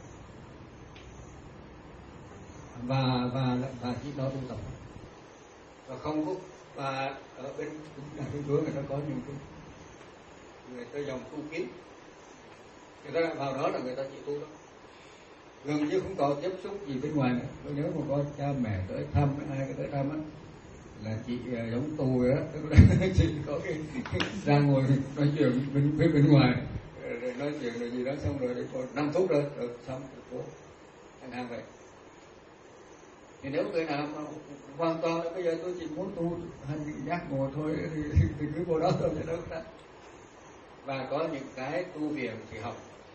và và và chỉ đó tu tập và không có. Và ở bên nhà Thiên Chúa người ta có những cái người ta dòng tu kiến, người ta vào đó là người ta chỉ tu đó, gần như không có tiếp xúc gì bên ngoài nữa. Tôi nhớ một có cha mẹ tới thăm, ai cái tới thăm á là chị giống tu vậy đó, tức là chị có cái, cái ra ngồi nói chuyện bên bên bên ngoài, rồi nói chuyện rồi gì đó xong rồi còn năm phút rồi rồi xong rồi ăn hàng vậy. Thì nếu người nào mà hoàn toàn là bây giờ tôi chỉ muốn tu hành giác ngộ thôi thì, thì, thì cứ vô đó thôi, chứ đâu có. Và có những cái tu viện thì học,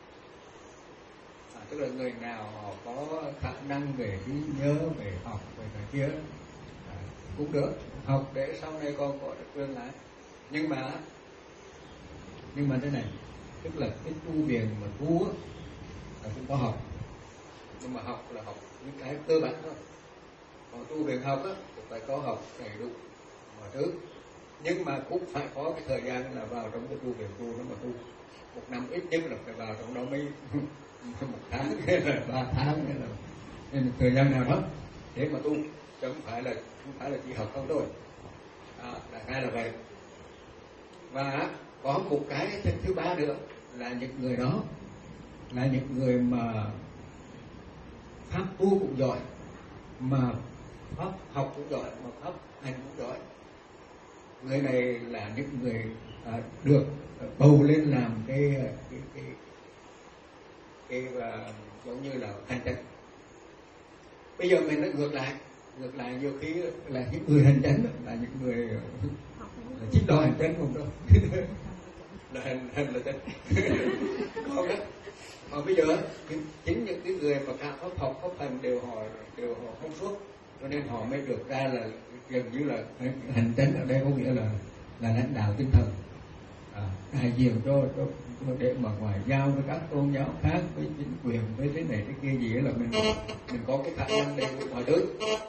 à, tức là người nào họ có khả năng về trí nhớ, về học, về cái kia à, cũng được học để sau này con có được tương lai. Nhưng mà nhưng mà thế này, tức là cái tu viện mà tu á là cũng có học, nhưng mà học là học những cái cơ bản thôi. Còn tu viện học á thì phải có học đầy đủ mọi thứ, nhưng mà cũng phải có cái thời gian là vào trong cái tu viện tu nó mà tu một năm ít nhất là phải vào trong đó mấy một tháng hay là ba tháng hay là nên thời gian nào đó để mà tu, chứ không phải là không phải là chỉ học không thôi. Đó, đại khái là vậy. Và có một cái thứ ba nữa là những người đó là những người mà pháp tu cũng giỏi, mà pháp học cũng giỏi, mà pháp hành cũng giỏi. Người này là những người à, được bầu lên làm cái cái cái cái, cái uh, giống như là hành tránh, Bây giờ mình lại ngược lại, ngược lại nhiều khi là những người hành chánh là những người là chính đó hành chánh không đâu. Là hành hành là chánh. Không đó. Mà bây giờ chính những cái người mà cả pháp học pháp hành đều họ đều họ không suốt, cho nên họ mới được ra là gần như là hành chánh ở đây có nghĩa là là lãnh đạo tinh thần, à, đại diện cho, cho, cho để mà ngoại giao với các tôn giáo khác, với chính quyền, với thế này thế kia gì ấy, là mình mình có cái khả năng để mọi thứ.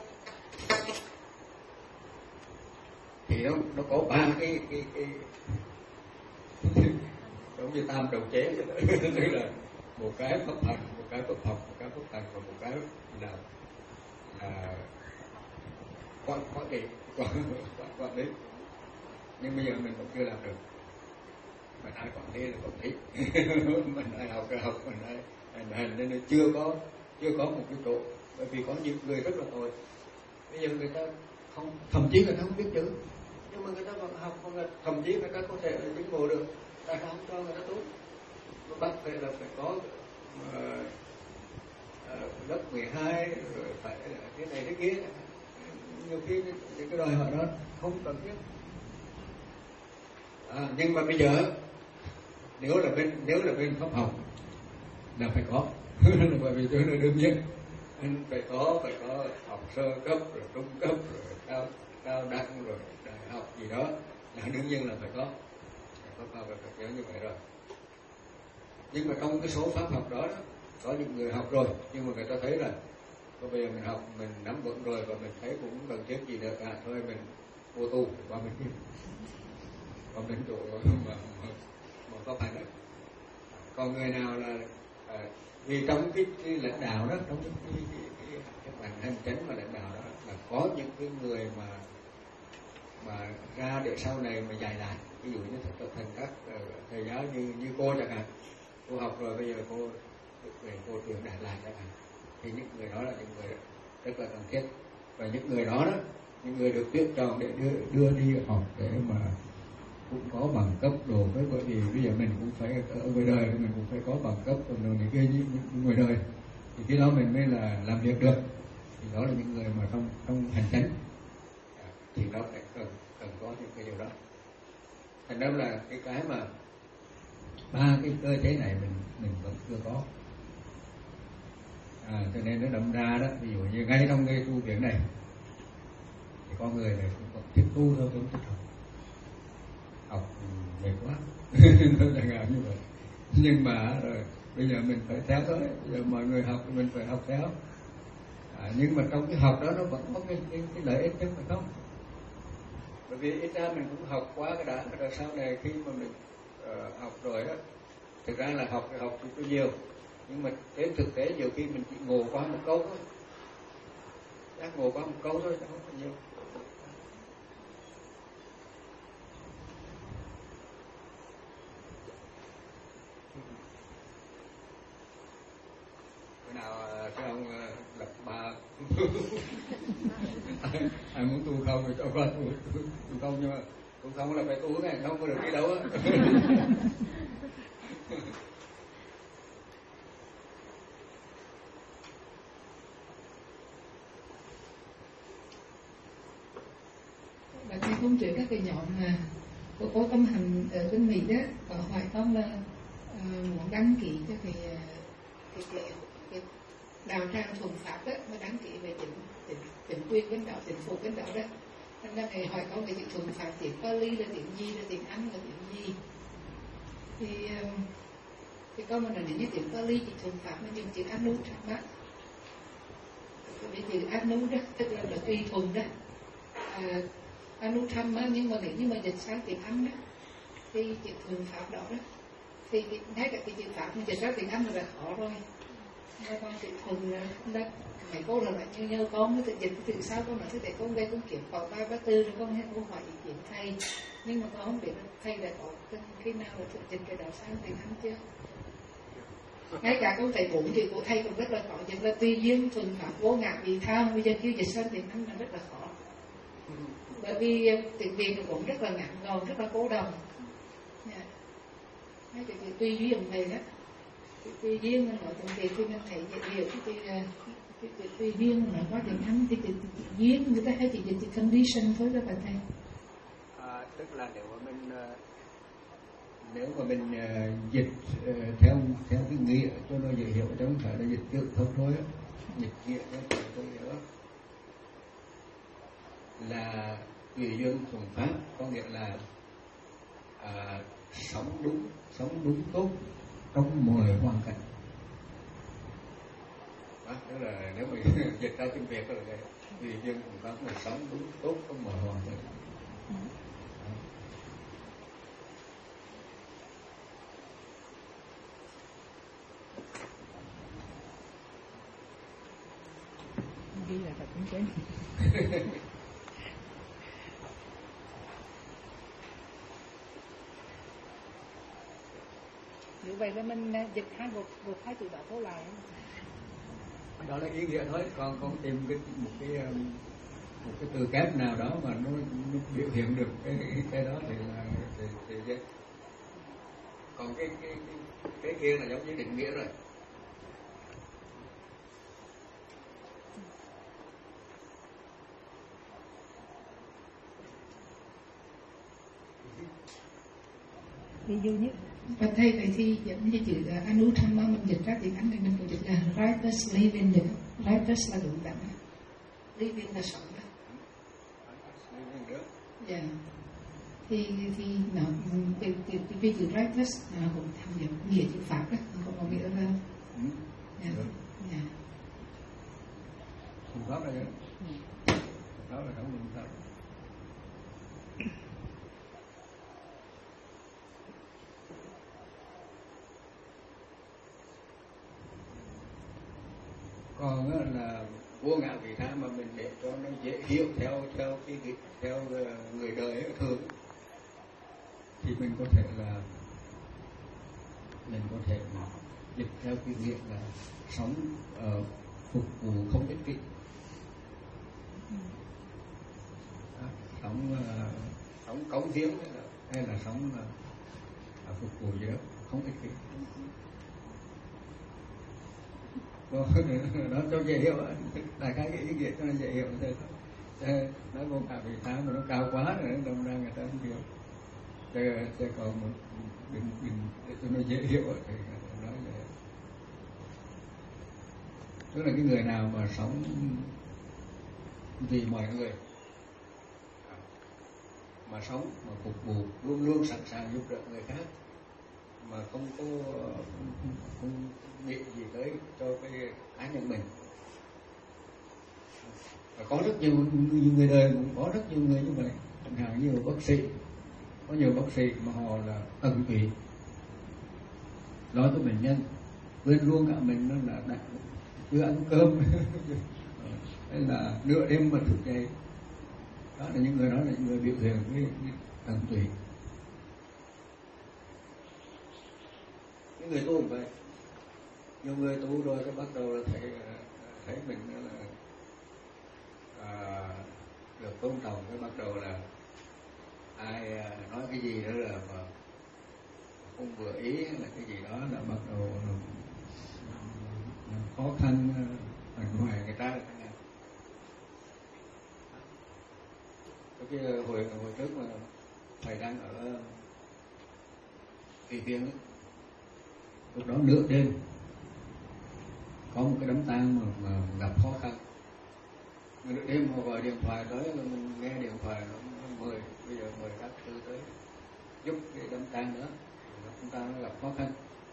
Thì nó nó có ba cái cái cái giống như tam đầu chế vậy đó. Tức là một cái pháp hành, một cái pháp học, một cái pháp hành và một cái là là quản quản trị, quản quản lý. Nhưng bây giờ mình cũng chưa làm được. Mình ai quản lý là quản lý, mình ai học là học, mình ai hành hành nên chưa có chưa có một cái chỗ. Bởi vì có những người rất là tồi. Bây giờ người ta không, thậm chí người ta không biết chữ, nhưng mà người ta vẫn học, thậm chí người ta có thể là chứng ngộ được. Tại sao không cho người ta tốt? Bắt phải là phải có uh, uh, lớp mười hai, rồi phải cái này cái kia. Nhiều khi những cái đòi hỏi đó không cần thiết. À, nhưng mà bây giờ nếu là bên nếu là bên pháp học là phải có. Bởi vì tôi là đương nhiên anh phải có phải có học sơ cấp rồi trung cấp rồi cao cao đẳng rồi đại học gì đó là đương nhiên là phải có. Pháp học là phải nhớ như vậy rồi. Nhưng mà trong cái số pháp học đó, đó có những người học rồi nhưng mà người ta thấy là có bây giờ mình học mình nắm vững rồi và mình thấy cũng cần thiết gì được cả, thôi mình vô tu và mình đi và mình chỗ mà mà, mà pháp hành đó. Còn người nào là à, vì trong cái, cái lãnh đạo đó, trong cái cái cái, cái, cái hành hành chánh và lãnh đạo đó là có những cái người mà mà ra để sau này mà dạy lại, ví dụ như trở thành các uh, thầy giáo như như cô chẳng hạn, cô học rồi bây giờ cô về cô truyền đạt lại chẳng hạn, thì những người đó là những người rất là cần thiết. Và những người đó đó, những người được tuyển chọn để đưa đưa đi học để mà cũng có bằng cấp đồ, với bởi vì bây giờ mình cũng phải ở ngoài đời mình cũng phải có bằng cấp rồi này kia như ngoài đời, thì cái đó mình mới là làm việc được. Thì đó là những người mà trong trong hành chánh thì đó phải cần cần có những cái điều đó. Thành ra là cái cái mà ba cái cơ chế này mình mình vẫn chưa có. À, cho nên nó đâm ra đó, ví dụ như ngay trong cái tu viện này thì con người này cũng còn thích tu thôi, không thích học. Học mệt quá, nó chẳng hạn như vậy. Nhưng mà rồi bây giờ mình phải theo tới, bây giờ mọi người học thì mình phải học theo. À, nhưng mà trong cái học đó nó vẫn có cái, cái, cái lợi ích chứ phải không? Bởi vì ít ra mình cũng học quá cái đã, rồi sau này khi mà mình uh, học rồi đó, thực ra là học thì học thì có nhiều, nhưng mà đến thực tế nhiều khi mình chỉ ngộ qua một câu thôi, chắc ngộ qua một câu thôi, không có nhiều. Bữa nào cái ông uh, lập bà ai, ai muốn tu không thì cho con tu, tu, tu không, nhưng mà tu không là phải tu này, không có được đi đâu á. Bạn thấy không, trước các cái nhóm mà có có tâm hành ở bên Mỹ đó có hỏi con là uh, muốn đăng ký cho cái cái, cái, cái đạo tràng thuần pháp đó, mà đăng ký về tỉnh tỉnh tỉnh quyền bên đạo, tỉnh phủ bên đạo đó. Thành ra thầy hỏi con về cái thuần pháp, tiếng Pali là tiếng gì, là tiếng Anh là tiếng gì. Thì uh, thì con mà nói nếu như tiếng Pali thì thuần pháp nó dùng chữ Anuttama. Cái chữ Anu đó tức là là tùy thuần đó. À, Anuttama, nhưng mà nếu như mà dịch sang tiếng Anh đó thì chữ thuần pháp đó đó thì cái, ngay cả cái chữ pháp mà dịch sang tiếng Anh là khó rồi. Nên con chữ thuần là mấy cô là lại như nhau con tự dịch từ sau con nói thế để con về con kiểm có ba ba tư rồi con hết con hỏi ý kiến thầy, nhưng mà con không biết là thầy đã có khi nào là thực dịch cái đó sang tiếng Anh chưa. Ngay cả con thầy bốn thì của thầy cũng rất là khó dịch, là tùy duyên thuần pháp vô ngã vị tha, bây giờ kêu dịch sang tiếng Anh là rất là khó. Bởi vì tiếng Việt cũng rất là ngắn gọn, rất là cô đồng. Yeah. Cái tùy duyên thầy đó, tùy duyên mình nói tiếng Việt thì mình thấy dễ hiểu, cái tùy Chị, chị, tùy duyên mà có tiếng Anh thì chị, chị, chị duyên người ta hay chị dịch chị condition thôi đó bạn thầy. À, tức là nếu mà mình nếu mà mình uh, dịch uh, theo theo cái nghĩa cho nó dễ hiểu, chứ không phải là dịch tự thông thôi á, dịch nghĩa cho tôi hiểu là tùy duyên thuần pháp, có nghĩa là à, sống đúng sống đúng tốt trong mọi hoàn cảnh. Đó, tức là nếu mà dịch ra tiếng Việt là tùy duyên thuần pháp là sống đúng tốt trong mọi hoàn cảnh. Ghi là thật cũng quên. Như vậy là mình dịch hai một một hai từ đó vô lại. Đó là ý nghĩa thôi, còn không tìm cái một cái một cái từ kép nào đó mà nó, nó biểu hiện được cái cái đó thì là thì, thì dễ. Còn cái cái cái, cái kia là giống như định nghĩa rồi. Ví dụ như Và thầy vậy thì giống như chữ Anutama mình dịch ra tiếng Anh thì mình cũng dịch là righteous living được. Righteous là đúng đắn, living là sống đó. Dạ. Thì thì nó cái cái cái chữ righteous là cũng tham giống nghĩa chữ pháp đó, không có nghĩa là. Dạ. Dạ. Không pháp là vậy. Đó là không đúng pháp. Còn là vô ngã vị tha mà mình để cho nó dễ hiểu theo theo cái theo người đời ấy, thường thì mình có thể là mình có thể là dịch theo cái nghĩa là sống uh, phục vụ không ích kỷ, à, sống uh, sống cống hiến hay là, hay là sống uh, phục vụ gì đó không ích kỷ. Nó cho dễ hiểu, đại khái cái ý nghĩa cho nó dễ hiểu thôi. Nó vô ngã vị tha mà nó cao quá rồi đâm ra người ta không hiểu. Chứ, chứ còn một bình bình để cho nó dễ hiểu thì nói là tức là cái người nào mà sống vì mọi người, mà sống mà phục vụ luôn luôn sẵn sàng giúp đỡ người khác, mà không có không, không nghĩ gì tới cho cái cá nhân mình. Và có rất nhiều người đời cũng có rất nhiều người như vậy, chẳng hạn như bác sĩ, có nhiều bác sĩ mà họ là tận tụy lo cho bệnh nhân, quên luôn cả mình nó là đặt chưa ăn cơm hay là nửa đêm mà thức dậy. Đó là những người đó là những người biểu hiện cái, cái tận tụy. Những người tu cũng vậy, nhiều người tu rồi cái bắt đầu là thấy thấy mình là à, được tôn trọng, cái bắt đầu là ai nói cái gì đó là mà không vừa ý là cái gì đó là bắt đầu là, là khó khăn ở ngoài người ta. Cái hồi hồi trước mà thầy đang ở Kỳ Viên, lúc đó nửa đêm có một cái đám tang mà, mà gặp khó khăn, nửa đêm họ gọi điện thoại tới, mình nghe điện thoại nó mời, bây giờ mời các sư tới giúp cái đám tang nữa, chúng ta nó gặp khó khăn.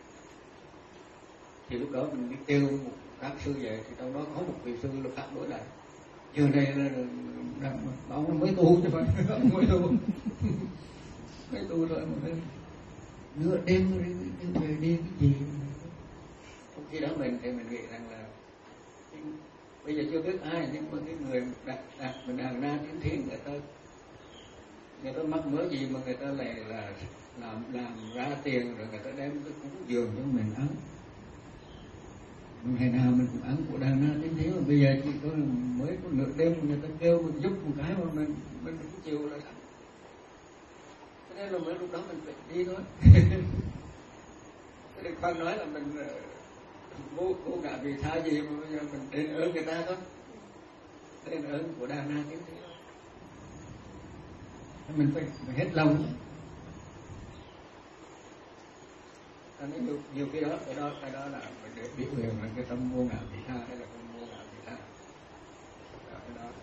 Thì lúc đó mình đi kêu một các sư về, thì trong đó có một vị sư là phản đối lại. Giờ này là ông mới tu chứ phải ông mới tu mới tu rồi mà nửa đêm rồi về đi cái gì. Trong khi đó mình thì mình nghĩ rằng là bây giờ chưa biết ai, nhưng mà cái người đặt đặt mình đàn na tiến thiên, người ta người ta mắc mớ gì mà người ta lại là làm làm ra tiền rồi người ta đem cái cúng dường cho mình ăn. Ngày nào mình cũng ăn của đàn na tiến thiên, mà bây giờ chỉ có mới có nửa đêm người ta kêu mình giúp một cái mà mình mình cũng chịu là thật. Thế nên là mới lúc đó mình phải đi thôi. Thế thì khoan nói là mình vô vô ngã vị tha gì mà bây giờ mình đền ơn người ta thôi, đền ơn của Đà Na Kiến Thế. Mình phải, phải hết lòng. Nên nhiều, nhiều cái đó, cái đó, cái đó là để biểu hiện là cái tâm vô ngã vị tha hay là tâm vô ngã vị tha. Đó, cái đó.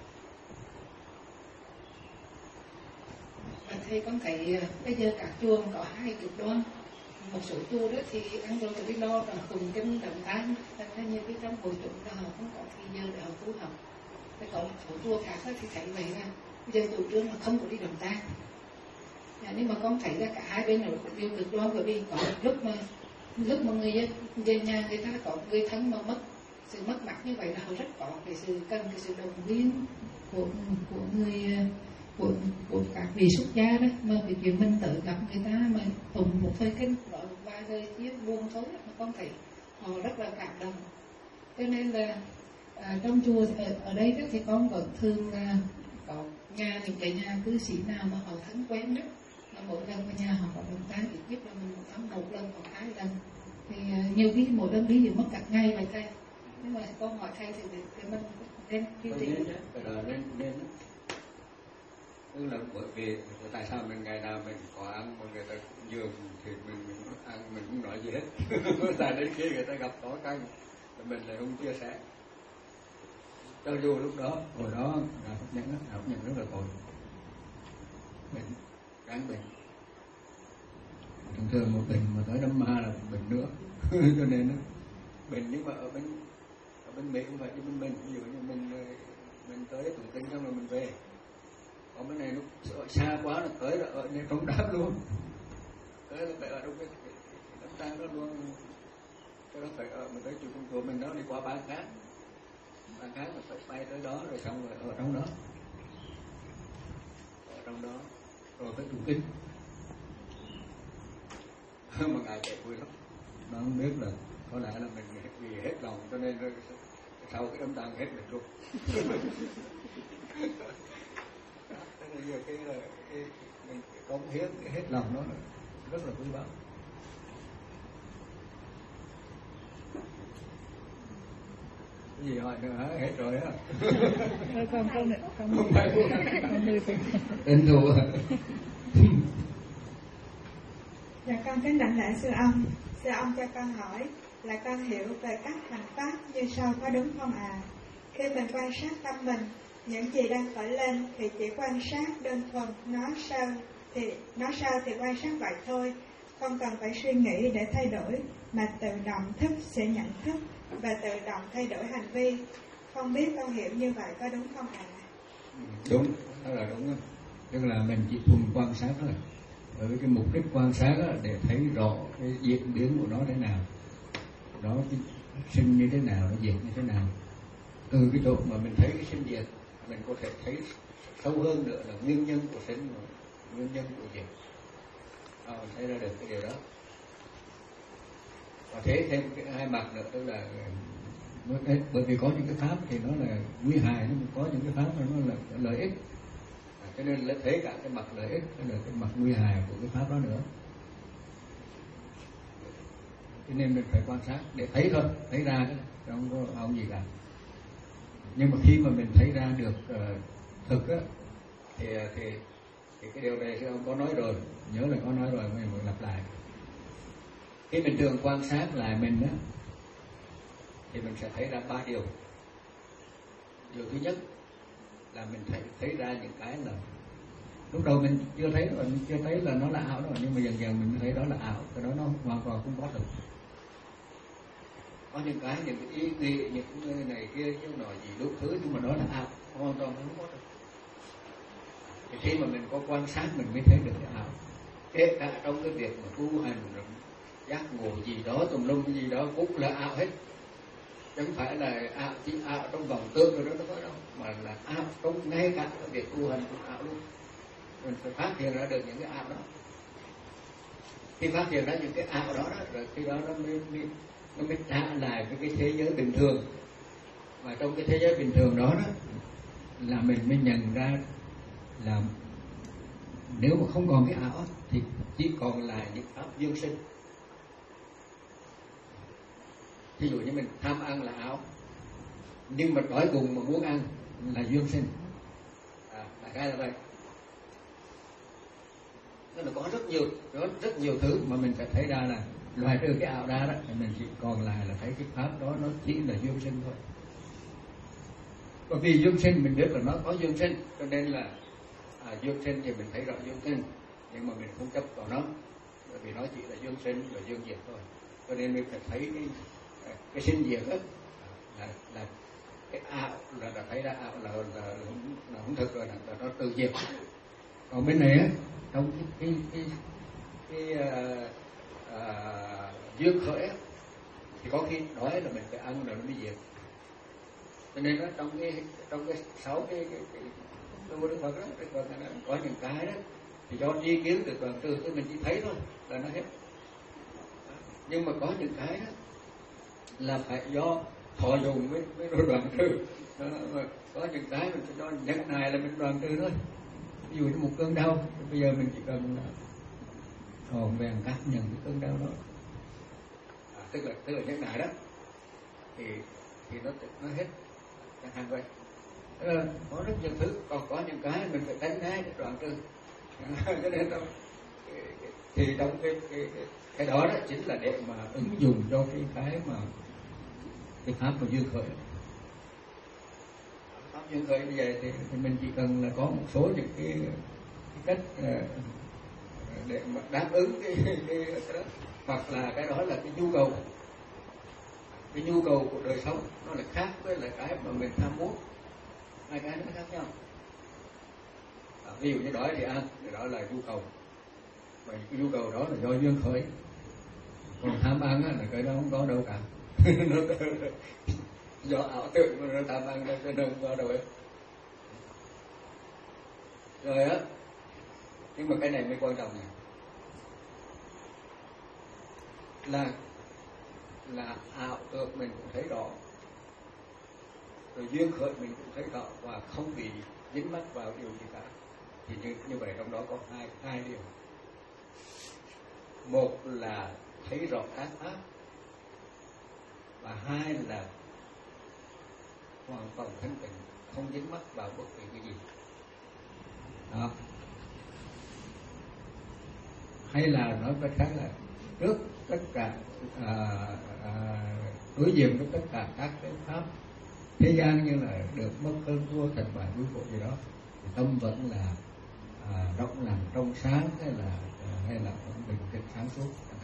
Và thầy con thấy bây giờ các chùa có hai cực đoan. Một số chùa đó thì ăn rồi thì lo và cùng kinh động tán, thành như cái trong hội chúng là họ không có thời giờ để họ tu học. Thế có một số chùa khác thì thấy vậy là bây giờ chủ trương là không có đi động tán. À, nhưng mà con thấy là cả hai bên đều đều cực đoan, bởi vì có một lúc mà lúc mà người dân nhà người ta có người thân mà mất, sự mất mát như vậy là họ rất có cái sự cần cái sự động viên của của người của của các vị xuất gia đó, mà cái chuyện mình tự gặp người ta mà tụng một thời kinh nói một vài lời chia buông thôi mà con thấy họ rất là cảm động. Cho nên là à, trong chùa ở, ở đây đó, thì con vẫn thường là có nhà những cái nhà cư sĩ nào mà họ thân quen đó, mà mỗi lần ở nhà họ có động tán ít nhất là mình một tháng một lần hoặc hai lần, thì uh, nhiều khi mỗi lần đi thì mất cả ngày vậy thầy. Nhưng mà con hỏi thầy thì thì mình nên duy trì nên là nên nên tức là bởi vì tại sao mình ngày nào mình có ăn mà người ta dường thì mình mình ăn mình cũng nói gì hết. Tại đến khi người ta gặp khó khăn thì mình lại không chia sẻ. Cho dù lúc đó hồi đó là học nhân học nhân rất là tội bệnh đáng bệnh, thường thường một bệnh mà tới đâm ma là một bệnh nữa. Cho nên đó, bệnh nhưng mà ở bên ở bên Mỹ không phải như bên mình, ví dụ như mình mình tới tụng kinh xong rồi mình về, còn bên này nó xa quá, nó tới là ở nơi trong đám luôn, tới là phải ở trong cái đám tang đó luôn. Cái đó phải ở mình tới chùa chùa mình đó đi qua ba khác, ba khác là phải bay tới đó rồi xong rồi ở trong đó, ở trong đó rồi phải tụng kinh. Mà ngài chạy vui lắm, nó không biết là có lẽ là mình vì hết lòng cho nên sau cái đám tang hết mình luôn. Thế là giờ cái là cái mình cống hiến hết lòng đó rất là quý báu. Cái gì hỏi nữa hả? Hết rồi á. Thôi không không không Không phải không đưa tên thù. Dạ con kính đảnh lễ sư ông. Sư ông cho con hỏi là con hiểu về các hành pháp như sau có đúng không ạ? À? Khi mình quan sát tâm mình, những gì đang khởi lên thì chỉ quan sát đơn thuần, nó sao thì nó sao thì quan sát vậy thôi, không cần phải suy nghĩ để thay đổi, mà tự động thức sẽ nhận thức và tự động thay đổi hành vi. Không biết con hiểu như vậy có đúng không ạ? À? Đúng, đó là đúng. Tức là mình chỉ thuần quan sát thôi. Bởi vì cái mục đích quan sát đó để thấy rõ cái diễn biến của nó thế nào, nó sinh như thế nào, nó diệt như thế nào. Từ cái chỗ mà mình thấy cái sinh diệt, mình có thể thấy sâu hơn nữa là nguyên nhân của sinh và nguyên nhân của diệt. À, mình thấy ra được cái điều đó. Và thế thêm cái hai mặt nữa, tức là bởi vì có những cái pháp thì nó là nguy hại, nó có những cái pháp nó là lợi ích. Cho nên là thấy cả cái mặt lợi ích, cái là cái mặt nguy hại của cái pháp đó nữa. Cho nên mình phải quan sát để thấy thôi, thấy ra chứ không có không gì cả. Nhưng mà khi mà mình thấy ra được uh, thực á, thì, thì thì cái điều này thì ông có nói rồi, nhớ là có nói rồi, mình phải lặp lại. Khi mình thường quan sát lại mình á, thì mình sẽ thấy ra ba điều. Điều thứ nhất là mình thấy thấy ra những cái là lúc đầu mình chưa thấy, mình chưa thấy là nó là ảo rồi, nhưng mà dần dần mình thấy đó là ảo, cái đó nó hoàn toàn không có thực. Có những cái những cái ý nghĩ, những cái này kia chứ nói gì đủ thứ, nhưng mà đó là ảo, hoàn toàn không có thực. Thì khi mà mình có quan sát mình mới thấy được cái ảo. Kể cả trong cái việc mà tu hành giác ngộ gì đó, tùm lum cái gì đó cũng là ảo hết. Chẳng phải là ảo chỉ ảo trong vòng tương rồi đó nó có đâu, mà là ảo trong ngay cả cái việc tu hành cũng ảo luôn. Mình phải phát hiện ra được những cái ảo đó. Khi phát hiện ra những cái ảo đó, đó rồi khi đó nó mới, mới nó mới trả lại với cái thế giới bình thường. Và trong cái thế giới bình thường đó đó là mình mới nhận ra là nếu mà không còn cái ảo thì chỉ còn lại những pháp dương sinh. Ví dụ như mình tham ăn là ảo, nhưng mà đói bụng mà muốn ăn là duyên sinh. À, đại khái là vậy. Nó là có rất nhiều, có rất nhiều thứ mà mình phải thấy ra là loại trừ cái ảo ra đó, thì mình chỉ còn lại là thấy cái pháp đó nó chỉ là duyên sinh thôi. Bởi vì duyên sinh mình biết là nó có duyên sinh, cho nên là à, duyên sinh thì mình thấy rõ duyên sinh, nhưng mà mình không chấp vào nó, bởi vì nó chỉ là duyên sinh và duyên diệt thôi. Cho nên mình phải thấy cái cái sinh diệt đó là, là cái ảo, là, là thấy ra ảo là, là, là, là không thực rồi, là, là nó tự diệt. Còn bên này á, trong cái cái cái, cái, cái uh, uh, duyên khởi á, thì có khi đói là mình phải ăn rồi nó mới diệt. Cho nên đó, trong cái trong cái sáu cái cái cái lưu Đức Phật đó, Đức Phật nó có những cái đó thì do tri kiến từ đoạn trừ, thì mình chỉ thấy thôi là nó hết. Nhưng mà có những cái đó là phải do thọ dùng mới mới đoạn trừ. Đó, mà có những cái mình phải do nhẫn nại là mình đoạn trừ thôi. Ví dụ như một cơn đau, bây giờ mình chỉ cần tròn vẹn cắt nhận cái cơn đau đó, à, tức là tức là nhẫn nại đó, thì thì nó nó hết. Chẳng hạn vậy. Ờ, có rất nhiều thứ, còn có những cái mình phải đánh né để đoạn trừ. Cho nên trong thì trong cái cái, cái cái đó đó chính là để mà ứng dụng cho cái cái mà cái pháp của duyên khởi. Pháp duyên khởi như vậy thì, thì mình chỉ cần là có một số những cái, cái cách uh, để mà đáp ứng cái, cái, cái, cái đó, hoặc là cái đó là cái nhu cầu. Cái nhu cầu của đời sống nó là khác với lại cái mà mình tham muốn, hai cái nó khác nhau. À, ví dụ như đói thì ăn, thì đó là nhu cầu, và cái nhu cầu đó là do duyên khởi. Còn tham ăn á, là cái đó không có đâu cả. Nó do ảo tưởng mà nó tham ăn, cho nên không có đâu ấy. Rồi á, nhưng mà cái này mới quan trọng này là là ảo tưởng mình cũng thấy rõ, rồi duyên khởi mình cũng thấy rõ, và không bị dính mắc vào điều gì cả. Thì như, như vậy trong đó có hai hai điều. Một là thấy rõ các pháp, và hai là hoàn toàn thanh tịnh, không dính mắc vào bất kỳ cái gì. Đó. Hay là nói cách khác là trước tất cả à, à, đối diện với tất cả các cái pháp thế gian như là được mất hơn thua thành bại vui khổ gì đó, thì tâm vẫn là à, rộng lặng trong sáng, hay là à, hay là vẫn bình tĩnh sáng suốt.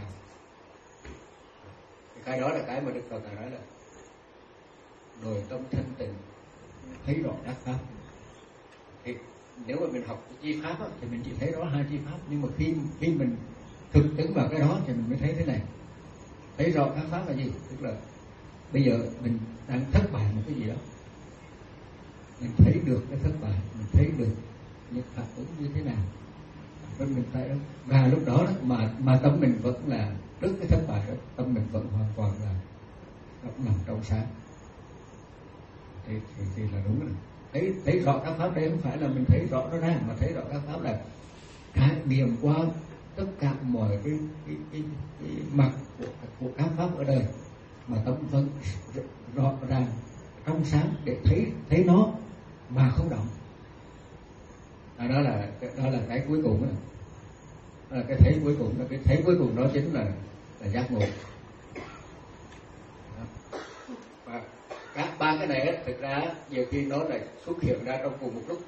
Thì cái đó là cái mà Đức Phật nói là nội tâm thanh tịnh, thấy rõ các pháp. Thì nếu mà mình học chi pháp á, thì mình chỉ thấy rõ hai chi pháp, nhưng mà khi khi mình thực chứng vào cái đó thì mình mới thấy thế này. Thấy rõ các pháp là gì? Tức là bây giờ mình đang thất bại một cái gì đó, mình thấy được cái thất bại, mình thấy được những phản ứng như thế nào, và mình thấy đó. Và lúc đó, đó mà mà tâm mình vẫn là trước cái thất bại đó, tâm mình vẫn hoàn toàn là rộng lòng trong sáng. Thì, thì, thì là đúng rồi. Thấy thấy rõ các pháp đây không phải là mình thấy rõ nó ra, mà thấy rõ các pháp là trải nghiệm qua tất cả mọi cái cái cái, cái mặt của, của các pháp ở đời, mà tâm vẫn rõ ràng trong sáng để thấy thấy nó mà không động. À, đó là đó là cái cuối cùng đó. Đó là cái thấy cuối cùng, cái thấy cuối cùng đó chính là là giác ngộ. Và các ba cái này thực ra nhiều khi nó lại xuất hiện ra trong cùng một lúc,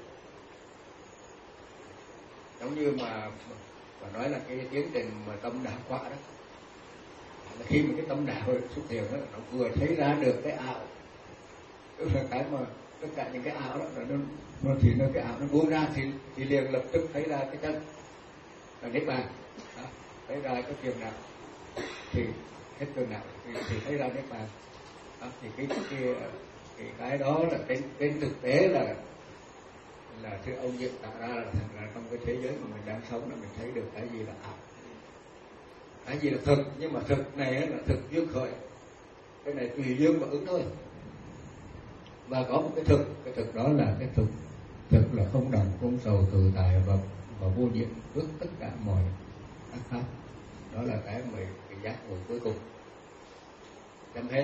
giống như mà mà nói là cái tiến trình mà tâm đạo quả đó, là khi mà cái tâm đạo xuất hiện đó, nó vừa thấy ra được cái ảo, tức là cái mà tất cả những cái ảo đó, nó nó thì nó cái ảo nó buông ra thì thì liền lập tức thấy ra cái chân là niết bàn, thấy ra cái kiềm đạo thì hết cơn đạo, thì, thì thấy ra niết bàn. Đó, thì cái cái cái cái đó là trên trên thực tế là là thưa ông diễn tạo ra là, là trong cái thế giới mà mình đang sống là mình thấy được cái gì là ảo, cái gì là thực. Nhưng mà thực này là thực duyên khởi, cái này tùy duyên mà ứng thôi. Và có một cái thực, cái thực đó là cái thực thực là không đồng, không sầu, tự tại và và vô nhiễm trước tất cả mọi các pháp. Đó là cái mà cái giác ngộ cuối cùng. chấm hết.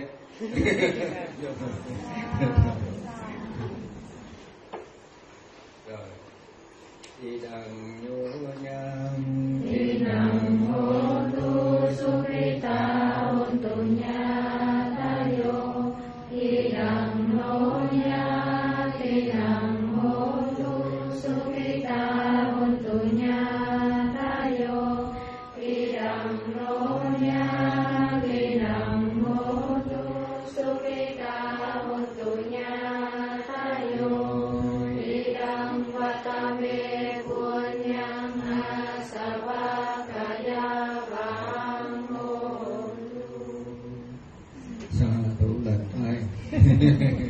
Rồi đi đằng nhô nhang đi đằng hô tu sukita untu nyata yo đi đằng hô nha đi đằng hô tu sukita untu nyata yo đi đằng hô nha đi đằng hô tu sukita untu nyata yo đi đằng vatame sa thủ lệnh thai